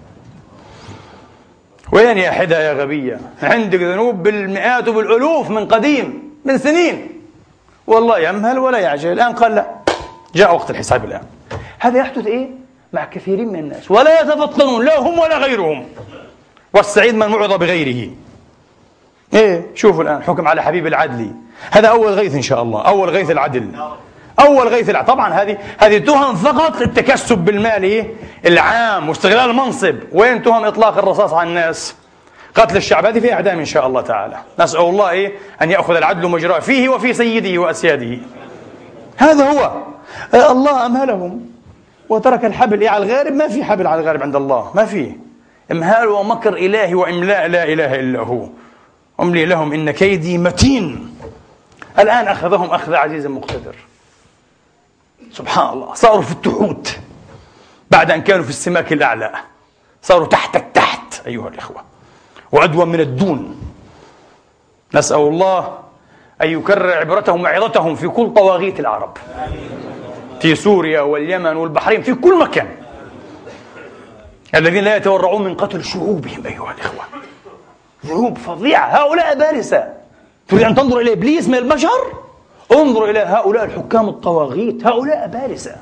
وين يا حدأ يا غبية؟ عندك ذنوب بالمئات وبالألوف من قديم، من سنين، والله يمهل ولا يعجل. الآن قال لا، جاء وقت الحساب الآن. هذا يحدث مع كثيرين من الناس ولا يتفطنون لا هم ولا غيرهم، والسعيد من وعظ بغيره. شوفوا الآن حكم على حبيب العدلي، هذا أول غيث إن شاء الله، أول غيث العدل، أول غيث العدل. طبعا هذه تهم فقط للتكسب بالمال العام واستغلال المنصب. وين تهم إطلاق الرصاص على الناس، قتل الشعب؟ هذه فيها إعدام إن شاء الله تعالى. نسأل الله أن يأخذ العدل مجراه فيه وفي سيده وأسياده. هذا هو. الله أمهلهم وترك الحبل على الغارب. ما في حبل على الغارب عند الله، ما في. إمهال ومكر إلهي وإملاء لا إله إلا هو. أملي لهم إن كيدي متين. الآن أخذهم أخذ عزيز مقتدر، سبحان الله. صاروا في التحوت بعد أن كانوا في السماك الأعلى، صاروا تحت التحت أيها الإخوة، وعدوا من الدون. نسأل الله أن يكرر عبرتهم وعظتهم في كل طواغيت العرب، في سوريا واليمن والبحرين، في كل مكان، الذين لا يتورعون من قتل شعوبهم أيها الإخوة. ذنوب فظيعة. هؤلاء بارسة. تريد أن تنظر إلى إبليس من البشر؟ انظر إلى هؤلاء الحكام الطواغيت، هؤلاء بارسة.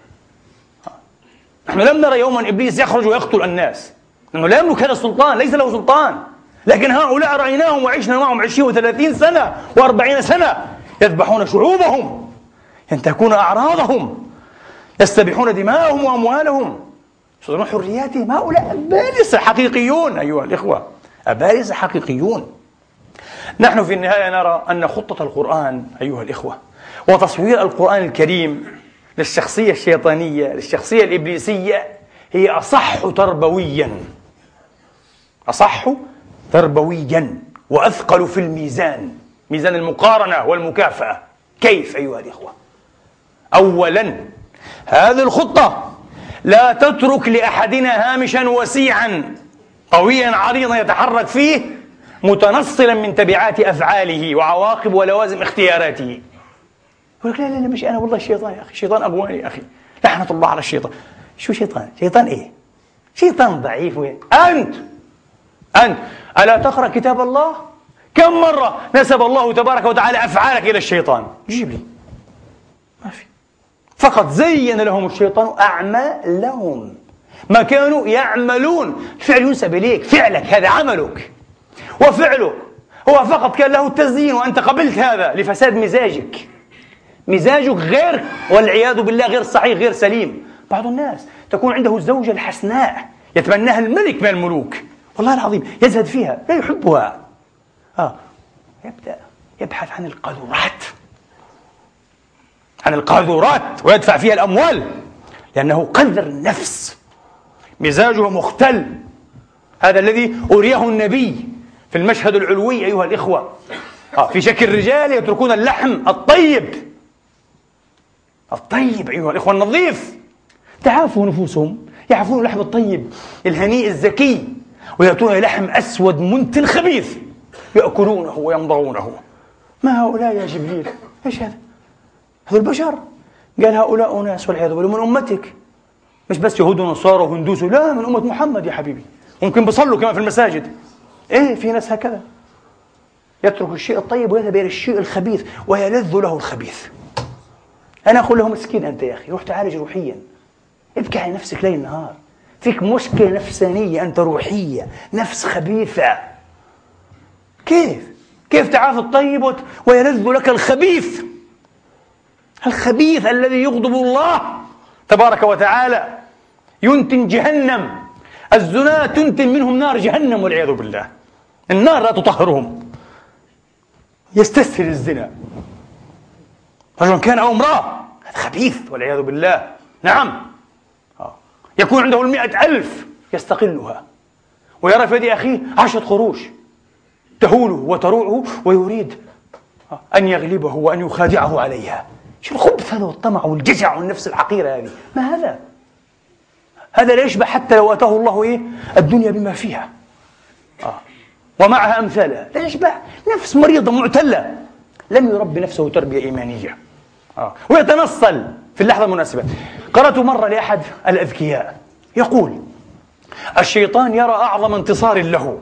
نحن لم نرى يوما إبليس يخرج ويقتل الناس، لأنه لا يملك هذا السلطان، ليس له سلطان. لكن هؤلاء رأيناهم وعشنا معهم 20 و30 سنة و40 سنة يذبحون شعوبهم، ينتهكون أعراضهم، يستبيحون دماءهم وأموالهم، يصدرون حرياتهم. هؤلاء بارسة حقيقيون أيها الإخوة، أبارسة حقيقيون. نحن في النهاية نرى أن خطة القرآن أيها الإخوة وتصوير القرآن الكريم للشخصية الشيطانية، للشخصية الإبليسية، هي أصح تربويا وأثقل في الميزان، ميزان المقارنة والمكافأة. كيف أيها الإخوة؟ أولا، هذه الخطة لا تترك لأحدنا هامشا وسيعا قويا عريضا يتحرك فيه متنصلا من تبعات أفعاله وعواقب ولوازم اختياراته. يقول لك لا لا لا مش أنا، والله الشيطان يا أخي، الشيطان أغواني يا أخي، لعنة الله على الشيطان. شو شيطان؟ شيطان إيه؟ شيطان ضعيف. وين أنت ألا تقرأ كتاب الله؟ كم مرة نسب الله تبارك وتعالى أفعالك إلى الشيطان؟ جيب لي. ما في. فقط زين لهم الشيطان أعمالهم، ما كانوا يعملون. الفعل ينسب إليك، فعلك هذا عملك وفعله، هو فقط كان له التزيين وأنت قبلت هذا لفساد مزاجك. مزاجك غير، والعياذ بالله، غير صحيح، غير سليم. بعض الناس تكون عنده الزوجة الحسناء يتمناها الملك من الملوك، والله العظيم يزهد فيها، لا يحبها. يبدأ يبحث عن القاذورات ويدفع فيها الأموال، لأنه قذر النفس، مزاجه مختل. هذا الذي أريه النبي في المشهد العلوي أيها الإخوة. في شكل الرجال يتركون اللحم الطيب أيها الإخوة النظيف، تعافوا نفوسهم، يعرفون اللحم الطيب الهنيء الزكي، ويأتون لحم أسود منتن خبيث يأكلونه ويمضغونه. ما هؤلاء يا جبريل؟ إيش هذا؟ هذول البشر. قال هؤلاء أناس والعياذ بالله من أمتك، مش بس يهود ونصارى وهندوس، لا، من أمة محمد يا حبيبي. ممكن بيصلوا كمان في المساجد. في ناس هكذا يترك الشيء الطيب ويذهب إلى الشيء الخبيث ويلذ له الخبيث. أنا أقول له مسكين أنت يا أخي، روح تعالج روحيا، ابكي على نفسك ليل نهار، فيك مشكلة نفسانية، أنت روحية، نفس خبيثة. كيف تعافى الطيب ويلذ لك الخبيث الذي يغضب الله تبارك وتعالى، ينتن جهنم. الزنا تنتن منهم نار جهنم والعياذ بالله، النار لا تطهرهم. يستسهل الزنا رجل كان أو امرأة، هذا خبيث والعياذ بالله. نعم، يكون عنده 100,000 يستقلها، ويرى في يد أخيه 10 قروش تهوله وتروعه، ويريد أن يغلبه وأن يخادعه عليها. شو الخبث هذا والطمع والجزع والنفس الحقيرة هذه؟ ما هذا لا يشبه حتى لو أتاه الله الدنيا بما فيها ومعها أمثالها، لا يشبه. نفس مريضة معتلة، لم يربي نفسه تربية إيمانية، ويتنصل في اللحظة المناسبة. قرأت مرة لأحد الأذكياء يقول: الشيطان يرى أعظم انتصار له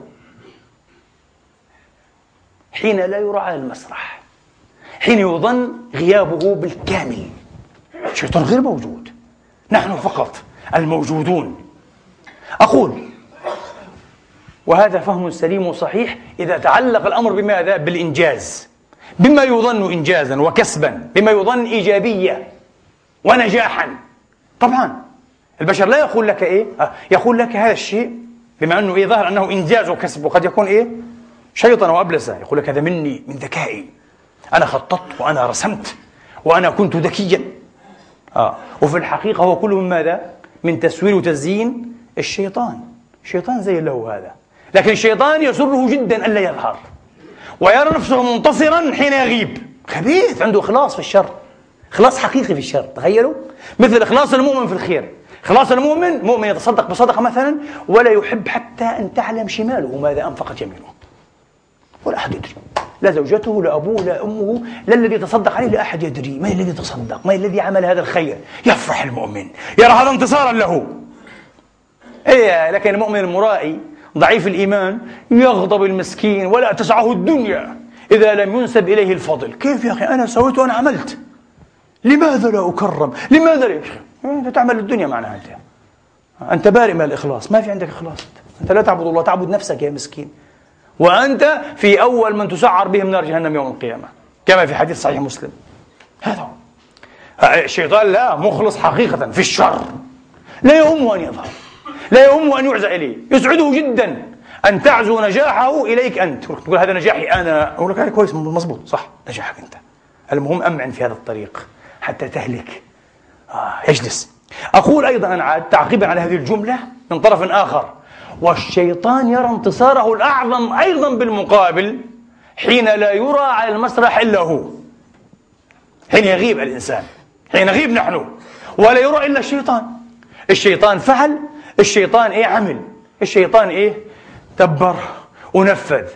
حين لا يرى على المسرح، حين يظن غيابه بالكامل. الشيطان غير موجود، نحن فقط الموجودون. أقول، وهذا فهم سليم وصحيح إذا تعلق الأمر بماذا؟ بالإنجاز، بما يظن إنجازا وكسبا، بما يظن إيجابية ونجاحا. طبعا البشر لا يقول لك يقول لك هذا الشيء بما أنه ظاهر أنه إنجاز وكسب، وقد يكون شيطا وأبلسا، يقول لك هذا مني، من ذكائي، أنا خططت وأنا رسمت وأنا كنت ذكيا. وفي الحقيقة هو كله من ماذا؟ من تسوير وتزيين الشيطان. الشيطان زين له هذا، لكن الشيطان يسره جدا ألا يظهر، ويرى نفسه منتصرا حين يغيب. خبيث، عنده إخلاص في الشر، إخلاص حقيقي في الشر. تخيلوا، مثل إخلاص المؤمن في الخير. إخلاص المؤمن، مؤمن يتصدق بصدقة مثلا ولا يحب حتى أن تعلم شماله ماذا أنفقت يمينه، ولا أحد يدري، لا زوجته لا أبوه لا أمه لا الذي تصدق عليه، لا أحد يدري ما الذي تصدق، ما الذي عمل هذا الخير. يفرح المؤمن، يرى هذا انتصارا له. لكن المؤمن المرائي ضعيف الإيمان يغضب المسكين ولا تسعه الدنيا إذا لم ينسب إليه الفضل. كيف يا أخي أنا سويت وأنا عملت، لماذا لا أكرم؟ لماذا لا؟ أنت تعمل الدنيا معناها أنت بارئ من الإخلاص، ما في عندك إخلاص. أنت لا تعبد الله، تعبد نفسك يا مسكين، وأنت في أول من تسعر بهم نار جهنم يوم القيامة، كما في حديث صحيح مسلم. هذا هو الشيطان، لا مخلص حقيقة في الشر، لا يهمه أن يظهر، لا يهمه أن يعزى إليه، يسعده جدا أن تعزو نجاحه إليك أنت، تقول هذا نجاحي أنا، أقول لك هذا كويس مضبوط صح، نجاحك أنت، المهم أمعن في هذا الطريق حتى تهلك. يجلس. أقول أيضا أنا تعقيبا على هذه الجملة من طرف آخر: والشيطان يرى انتصاره الأعظم أيضا بالمقابل حين لا يرى على المسرح إلا هو، حين يغيب الإنسان، حين نغيب نحن ولا يرى إلا الشيطان. الشيطان فعل، الشيطان عمل، الشيطان دبر ونفذ.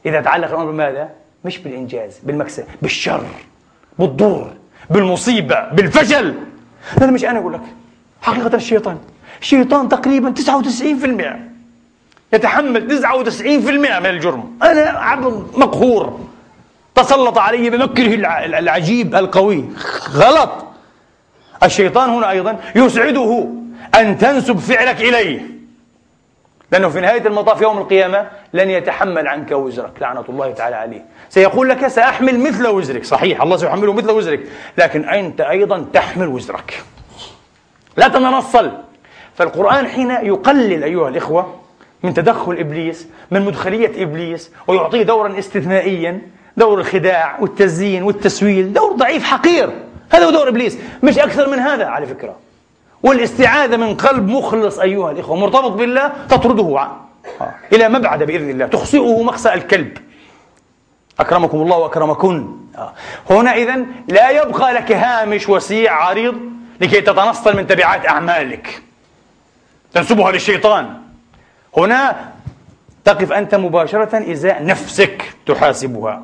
إذا تعلق الأمر بماذا؟ مش بالإنجاز، بالمكسب، بالشر، بالضر، بالمصيبة، بالفشل. لا مش أنا أقول لك، حقيقة الشيطان تقريبا 99% يتحمل 99% من الجرم. أنا عبد مقهور تسلط علي بمكره العجيب القوي. غلط. الشيطان هنا أيضا يسعده أن تنسب فعلك إليه، لأنه في نهاية المطاف يوم القيامة لن يتحمل عنك وزرك لعنة الله تعالى عليه. سيقول لك سأحمل مثل وزرك، صحيح الله سيحمله مثل وزرك، لكن أنت أيضا تحمل وزرك. لا تتنصل. فالقرآن حين يقلل أيها الإخوة من تدخل إبليس، من مدخلية إبليس، ويعطيه دورا استثنائيا، دور الخداع والتزيين والتسويل، دور ضعيف حقير. هذا هو دور إبليس، مش أكثر من هذا على فكرة. والاستعاذة من قلب مخلص أيها الإخوة مرتبط بالله تطرده إلى مبعد بإذن الله، تخسئه مخسأ الكلب. أكرمكم الله وأكرمكن. هنا إذن لا يبقى لك هامش وسيع عريض لكي تتنصل من تبعات أعمالك تنسبها للشيطان. هنا تقف أنت مباشرة إزاء نفسك تحاسبها.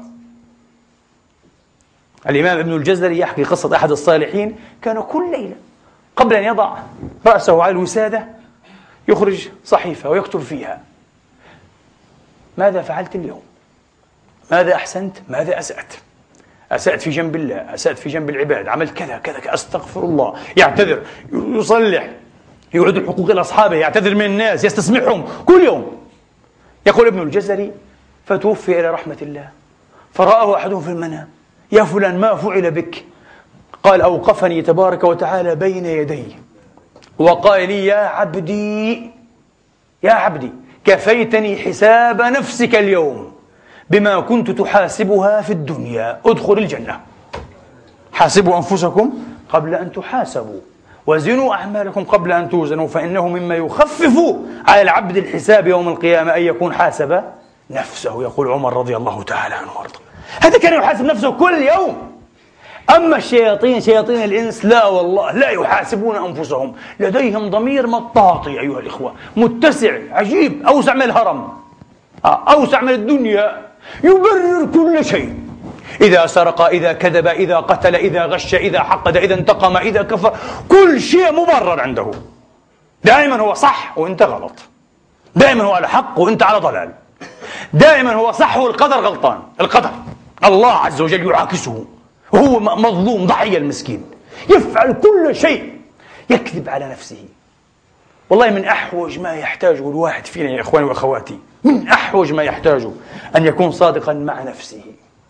الإمام ابن الجزري يحكي قصة أحد الصالحين كان كل ليلة قبل أن يضع رأسه على الوسادة يخرج صحيفة ويكتب فيها: ماذا فعلت اليوم؟ ماذا أحسنت؟ ماذا أسأت؟ أسأت في جنب الله، أسأت في جنب العباد، عملت كذا كذا، أستغفر الله، يعتذر، يصلح، يعيد الحقوق إلى أصحابه، يعتذر من الناس، يستسمحهم كل يوم. يقول ابن الجزري: فتوفي إلى رحمة الله، فرآه أحدهم في المنام: يا فلان ما فعل بك؟ قال: أوقفني تبارك وتعالى بين يدي وقال لي: يا عبدي يا عبدي كفيتني حساب نفسك اليوم بما كنت تحاسبها في الدنيا، ادخل الجنة. حاسبوا أنفسكم قبل أن تحاسبوا، وزنوا أعمالكم قبل أن توزنوا، فإنه مما يخفف على العبد الحساب يوم القيامة أن يكون حاسب نفسه. يقول عمر رضي الله تعالى عنه وارضاه، هذا كان يحاسب نفسه كل يوم. أما الشياطين، شياطين الإنس، لا والله، لا يحاسبون أنفسهم، لديهم ضمير مطاطي أيها الإخوة، متسع عجيب، أوسع من الهرم، أوسع من الدنيا، يبرر كل شيء. إذا سرق، إذا كذب، إذا قتل، إذا غش، إذا حقد، إذا انتقم، إذا كفر، كل شيء مبرر عنده. دائما هو صح وإنت غلط، دائما هو على حق وإنت على ضلال، دائما هو صح والقدر غلطان. القدر الله عز وجل يعاكسه، وهو مظلوم ضحية المسكين، يفعل كل شيء، يكذب على نفسه. والله من أحوج ما يحتاجه الواحد فينا يا إخواني وأخواتي، من أحوج ما يحتاجه أن يكون صادقا مع نفسه.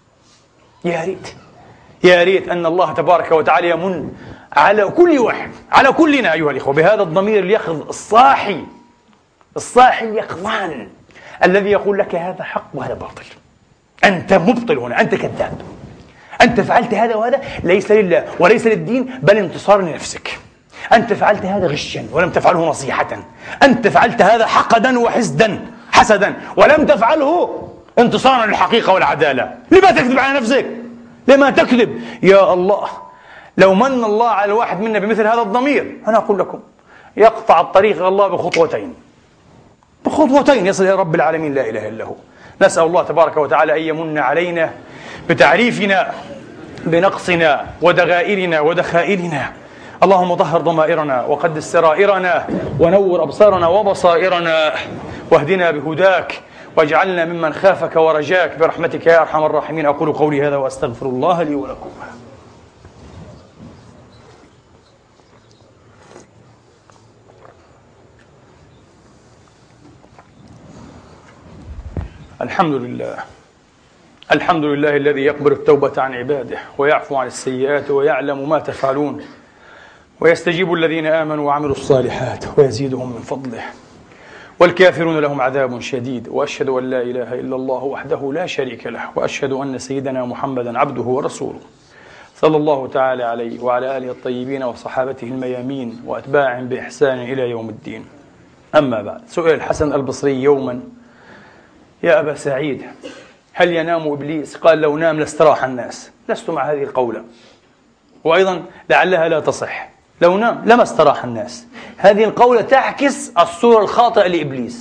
يا ريت يا ريت أن الله تبارك وتعالى يمن على كل واحد، على كلنا أيها الإخوة، بهذا الضمير اليقظ الصاحي، الصاحي اليقظان، الذي يقول لك هذا حق وهذا باطل. أنت مبطل هنا، أنت كذاب، أنت فعلت هذا وهذا ليس لله وليس للدين، بل انتصار لنفسك. أنت فعلت هذا غشا ولم تفعله نصيحة، أنت فعلت هذا حقدا حسدا ولم تفعله انتصارا للحقيقة والعدالة. لما تكذب على نفسك؟ لما تكذب؟ يا الله، لو من الله على الواحد منا بمثل هذا الضمير، أنا أقول لكم يقطع الطريق الله بخطوتين يصل إلى رب العالمين لا إله إلا هو. نسأل الله تبارك وتعالى أن يمن علينا بتعريفنا بنقصنا ودغائرنا ودخائلنا. اللهم طهر ضمائرنا وقدس سرائرنا ونور أبصارنا وبصائرنا، واهدنا بهداك، واجعلنا ممن خافك ورجاك برحمتك يا أرحم الراحمين. أقول قولي هذا وأستغفر الله لي ولكم. الحمد لله الذي يقبل التوبة عن عباده ويعفو عن السيئات ويعلم ما تفعلون، ويستجيب الذين آمنوا وعملوا الصالحات ويزيدهم من فضله، والكافرون لهم عذاب شديد. وأشهد أن لا إله إلا الله وحده لا شريك له، وأشهد أن سيدنا محمدا عبده ورسوله، صلى الله تعالى عليه وعلى آله الطيبين وصحابته الميامين وأتباعهم بإحسان إلى يوم الدين. أما بعد، سئل الحسن البصري يوما: يا أبا سعيد، هل ينام إبليس؟ قال: لو نام لاستراح الناس. لست مع هذه القولة، وأيضا لعلها لا تصح. لو نام لما استراح الناس. هذه القولة تعكس الصورة الخاطئة لإبليس.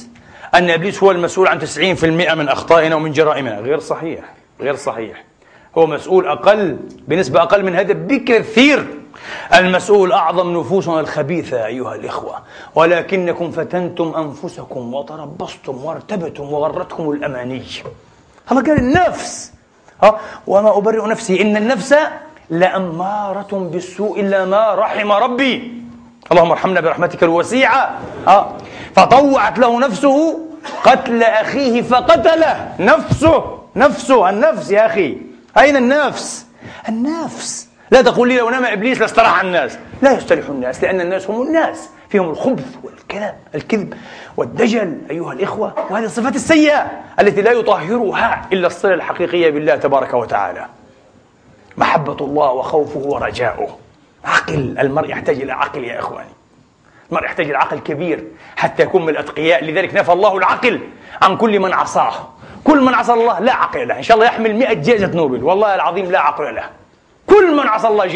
أن إبليس هو المسؤول عن 90% من أخطائنا ومن جرائمنا. غير صحيح، غير صحيح. هو مسؤول أقل، بنسبة أقل من هذا بكثير. المسؤول أعظم نفوسنا الخبيثة أيها الإخوة، ولكنكم فتنتم أنفسكم وتربصتم وارتبتم وغرتكم الأماني. الله قال النفس، وما أبرئ نفسي إن النفس لأمارة بالسوء إلا ما رحم ربي. اللهم ارحمنا برحمتك الوسيعة. فطوعت له نفسه قتل أخيه فقتله. نفسه النفس يا أخي، أين النفس؟ النفس. لا تقول لي لو نام إبليس لاستراح الناس. لا يستريح الناس، لأن الناس هم الناس، فيهم الخبث والكذب والدجل أيها الإخوة، وهذه الصفات السيئة التي لا يطهرها إلا الصلة الحقيقية بالله تبارك وتعالى. محبة الله وخوفه ورجاؤه. عقل، المرء يحتاج إلى عقل يا إخواني. المرء يحتاج إلى عقل كبير حتى يكون من الأتقياء. لذلك نفى الله العقل عن كل من عصاه. كل من عصى الله لا عقل له، إن شاء الله يحمل 100 جائزة نوبل، والله العظيم لا عقل له. كل من عصى الله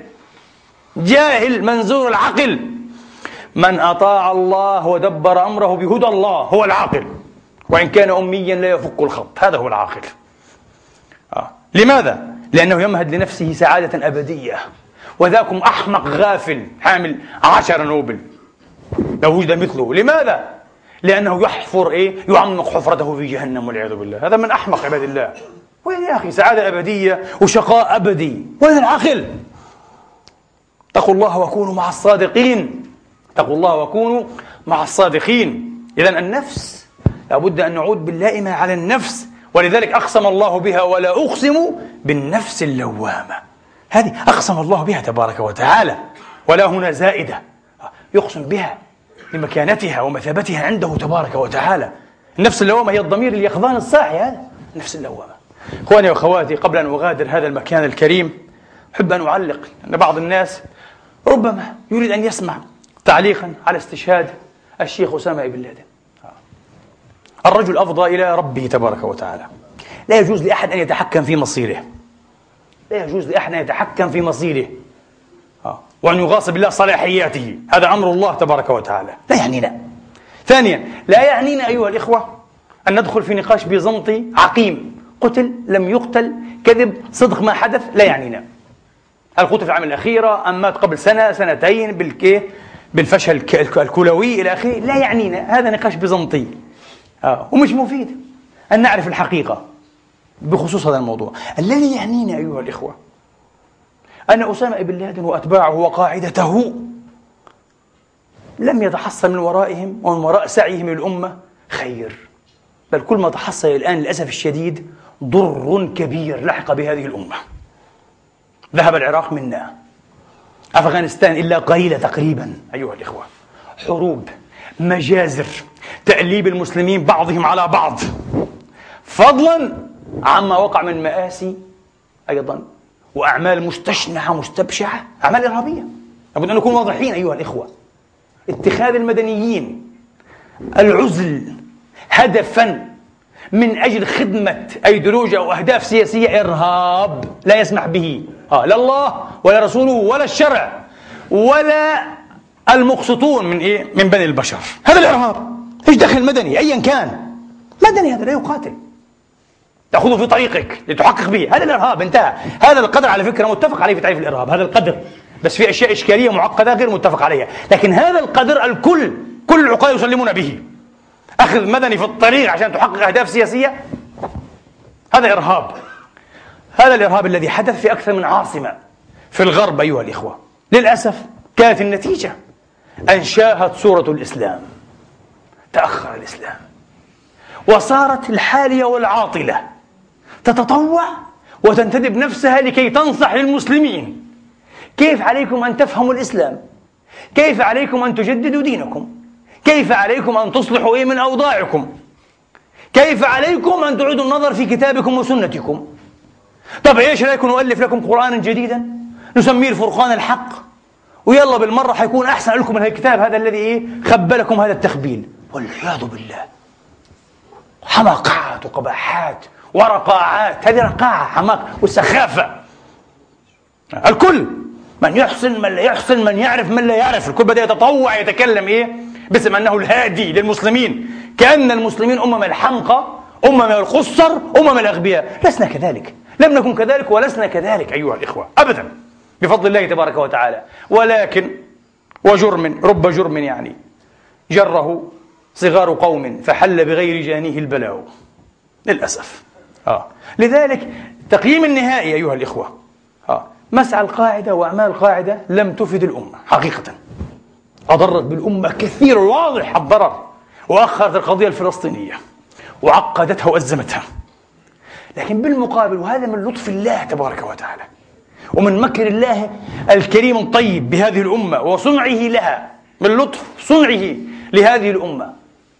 جاهل منزور العقل. من أطاع الله ودبر أمره بهدى الله هو العاقل، وإن كان أميا لا يفك الخط، هذا هو العاقل. لماذا؟ لأنه يمهد لنفسه سعادة أبدية، وذاكم أحمق غافل حامل 10 نوبل لو وجد مثله. لماذا؟ لأنه يعمق حفرته في جهنم والعياذ بالله. هذا من أحمق عباد الله. وين يا أخي سعادة أبدية وشقاء أبدي؟ وين العقل؟ اتقوا الله وكونوا مع الصادقين. اتقوا الله وكونوا مع الصادقين. إذن النفس لابد أن نعود باللائمة على النفس، ولذلك أقسم الله بها: ولا أقسم بالنفس اللوامة. هذه أقسم الله بها تبارك وتعالى، ولا هنا زائدة، يقسم بها لمكانتها ومثابتها عنده تبارك وتعالى. النفس اللوامة هي الضمير اليقظان الصاحي، هذا النفس اللوامة. إخواني وأخواتي، قبل أن أغادر هذا المكان الكريم أحب أن أعلق أن بعض الناس ربما يريد أن يسمع تعليقا على استشهاد الشيخ أسامة بن لادن. الرجل أفضى إلى ربه تبارك وتعالى. لا يجوز لأحد أن يتحكم في مصيره، لا يجوز لأحد أن يتحكم في مصيره وأن يغاصب الله صلاحياته. هذا أمر الله تبارك وتعالى، لا يعنينا. ثانيا، لا يعنينا أيها الإخوة أن ندخل في نقاش بيزنطي عقيم، قتل لم يقتل، كذب صدق ما حدث، لا يعنينا. هل قتل في العام الأخيرة أم مات قبل سنة سنتين بالفشل الكلوي إلى آخره؟ لا يعنينا. هذا نقاش بيزنطي ومش مفيد أن نعرف الحقيقة بخصوص هذا الموضوع. الذي يعنينا أيها الإخوة أن أسامة بن لادن وأتباعه وقاعدته لم يتحصل من ورائهم ومن وراء سعيهم للأمة خير، بل كل ما تحصل الآن للأسف الشديد ضر كبير لحق بهذه الأمة. ذهب العراق منا، أفغانستان إلا قليلة تقريبا أيها الإخوة، حروب، مجازر، تأليب المسلمين بعضهم على بعض، فضلا عما وقع من مآسي أيضا وأعمال مستشنعة مستبشعة، أعمال إرهابية. لابد أن نكون واضحين أيها الإخوة. اتخاذ المدنيين العزل هدفا من أجل خدمة أيديولوجيا أو أهداف سياسية إرهاب لا يسمح به لا الله ولا رسوله ولا الشرع ولا المقسطون من بني البشر. هذا الإرهاب. إيش دخل مدني أيا كان؟ مدني هذا لا يقاتل، تأخذه في طريقك لتحقق به، هذا الإرهاب، انتهى. هذا القدر على فكرة متفق عليه في تعريف الإرهاب، هذا القدر، بس في أشياء إشكالية معقدة غير متفق عليها، لكن هذا القدر كل العقلاء يسلمون به. أخذ مدني في الطريق عشان تحقق أهداف سياسية، هذا إرهاب. هذا الإرهاب الذي حدث في أكثر من عاصمة في الغرب أيها الإخوة. للأسف كانت النتيجة أن شاهت صورة الإسلام، تأخر الإسلام وصارت الحالية والعاطلة تتطوع وتنتدب نفسها لكي تنصح للمسلمين. كيف عليكم أن تفهموا الإسلام؟ كيف عليكم أن تجددوا دينكم؟ كيف عليكم أن تصلحوا من أوضاعكم؟ كيف عليكم أن تعيدوا النظر في كتابكم وسنتكم؟ طب إيش رأيكم نؤلف لكم قرآنا جديدا نسميه الفرقان الحق، ويلا بالمرة حيكون أحسن لكم من الكتاب هذا الذي خبلكم هذا التخبيل، والعياذ بالله. حماقات وقباحات ورقاعات، هذه رقاعة حماق وسخافة. الكل، من يحسن من لا يحسن، من يعرف من لا يعرف، الكل بدأ يتطوع يتكلم باسم أنه الهادي للمسلمين، كأن المسلمين أمم الحمقى، أمم الخسر، أمم الأغبياء. لسنا كذلك، لم نكن كذلك ولسنا كذلك أيها الإخوة أبدا بفضل الله تبارك وتعالى. ولكن وجرم رب جرم يعني جره صغار قوم فحل بغير جانيه البلاء للأسف. لذلك تقييم النهائي أيها الإخوة، مسعى القاعدة وأعمال القاعدة لم تفد الأمة حقيقة، أضرت بالأمة كثير واضح الضرر، وأخرت القضية الفلسطينية وعقدتها وأزمتها. لكن بالمقابل، وهذا من لطف الله تبارك وتعالى ومن مكر الله الكريم الطيب بهذه الأمة وصنعه لها، من لطف صنعه لهذه الأمة،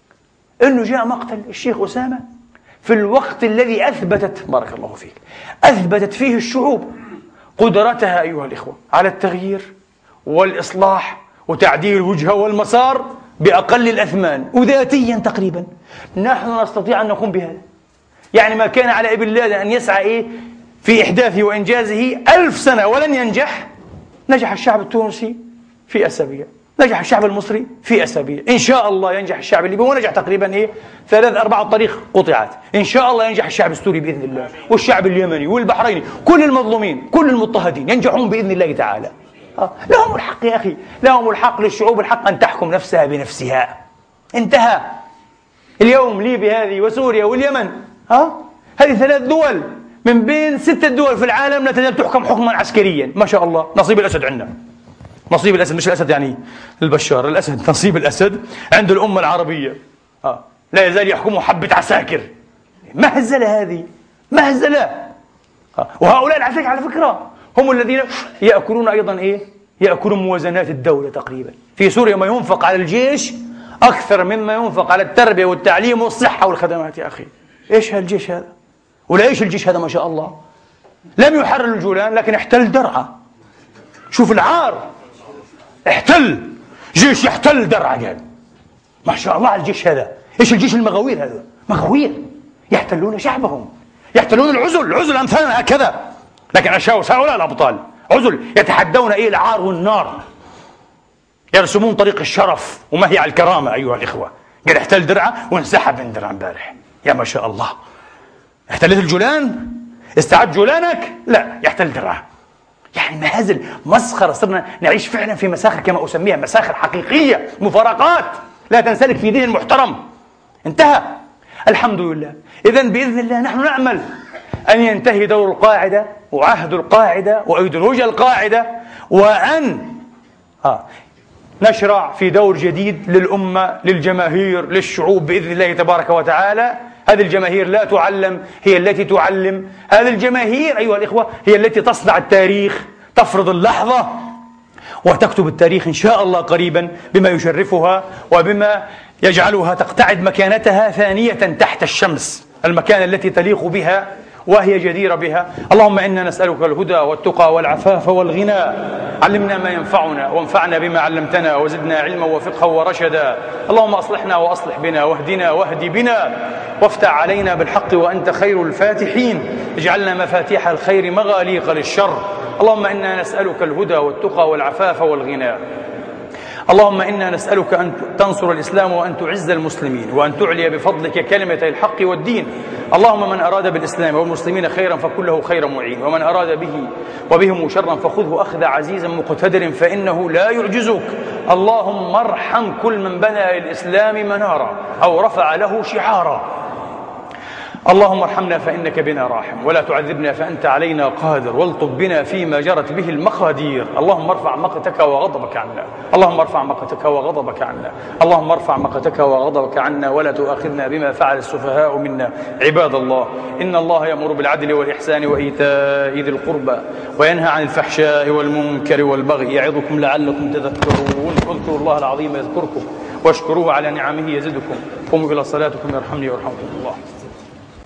أنه جاء مقتل الشيخ أسامة في الوقت الذي أثبتت، بارك الله فيك، أثبتت فيه الشعوب قدرتها أيها الإخوة على التغيير والإصلاح وتعديل الوجهة والمسار بأقل الأثمان وذاتيا تقريبا. نحن نستطيع أن نقوم بهذا. يعني ما كان على ابن لادن أن يسعى في إحداثه وإنجازه 1000 سنة ولن ينجح، نجح الشعب التونسي في أسابيع، نجح الشعب المصري في أسابيع، إن شاء الله ينجح الشعب الليبي، ونجح تقريبا 3-4 طريق قطعت، إن شاء الله ينجح الشعب السوري بإذن الله، والشعب اليمني والبحريني، كل المظلومين كل المضطهدين ينجحون بإذن الله تعالى. لهم الحق يا أخي، لهم الحق، للشعوب الحق أن تحكم نفسها بنفسها. انتهى. اليوم ليبيا هذه وسوريا واليمن، هذه 3 دول من بين 6 دول في العالم لا تزال تحكم حكما عسكريا. ما شاء الله. نصيب الأسد عندنا، نصيب الأسد، مش الأسد يعني البشار، الأسد، نصيب الأسد عند الأمة العربية. لا يزال يحكمه حبة عساكر. مهزلة هذه، مهزلة. وهؤلاء على فكرة هم الذين يأكلون أيضا يأكلون موازنات الدولة تقريبا. في سوريا ما ينفق على الجيش أكثر مما ينفق على التربية والتعليم والصحة والخدمات. يا أخي إيش هالجيش هذا؟ ولا إيش الجيش هذا؟ ما شاء الله، لم يحرر الجولان لكن احتل درعا. شوف العار، احتل جيش، يحتل درعا. قال ما شاء الله على الجيش هذا. إيش الجيش المغاوير هذا؟ مغاوير يحتلون شعبهم، يحتلون العزل أمثالنا هكذا. لكن أشاوس هؤلاء الأبطال عزل يتحدون العار والنار، يرسمون طريق الشرف وما هي على الكرامة أيها الإخوة. قال احتل درعا وانسحب من درعا امبارح. يا ما شاء الله. احتلت الجولان، استعد جولانك، لا يحتل درعا. يعني مهازل، مسخرة. صرنا نعيش فعلا في مساخر كما أسميها، مساخر حقيقية، مفارقات لا تنسلك في دين المحترم. انتهى. الحمد لله. إذن بإذن الله نحن نعمل أن ينتهي دور القاعدة وعهد القاعدة وأيديولوجيا القاعدة، وأن نشرع في دور جديد للأمة، للجماهير، للشعوب بإذن الله تبارك وتعالى. هذه الجماهير لا تعلم، هي التي تعلم. هذه الجماهير أيها الإخوة هي التي تصنع التاريخ، تفرض اللحظة وتكتب التاريخ إن شاء الله قريبا بما يشرفها وبما يجعلها تقتعد مكانتها ثانية تحت الشمس، المكانة التي تليق بها وهي جديرة بها. اللهم إنا نسألك الهدى والتقى والعفاف والغنى. علمنا ما ينفعنا وانفعنا بما علمتنا وزدنا علما وفقها ورشدا. اللهم أصلحنا وأصلح بنا واهدنا واهد بنا وافتح علينا بالحق وأنت خير الفاتحين. اجعلنا مفاتيح الخير مغاليق للشر. اللهم إنا نسألك الهدى والتقى والعفاف والغنى. اللهم إنا نسألك أن تنصر الإسلام وأن تعز المسلمين وأن تعلي بفضلك كلمة الحق والدين. اللهم من أراد بالإسلام والمسلمين خيرا فكله خير معين، ومن أراد وبهم شرا فخذه أخذ عزيز مقتدر فإنه لا يعجزك. اللهم ارحم كل من بنى للإسلام منارا أو رفع له شعارا. اللهم ارحمنا فإنك بنا راحم، ولا تعذبنا فأنت علينا قادر، والطب بنا فيما جرت به المقادير. اللهم ارفع مقتك وغضبك عنا، اللهم ارفع مقتك وغضبك عنا، اللهم ارفع مقتك وغضبك عنا، ولا تؤاخذنا بما فعل السفهاء منا. عباد الله، إن الله يأمر بالعدل والإحسان وإيتاء ذي القربى وينهى عن الفحشاء والمنكر والبغي يعظكم لعلكم تذكرون. اذكروا الله العظيم يذكركم واشكروه على نعمه يزدكم. قوموا إلى صلاتكم يرحمني ويرحمكم الله.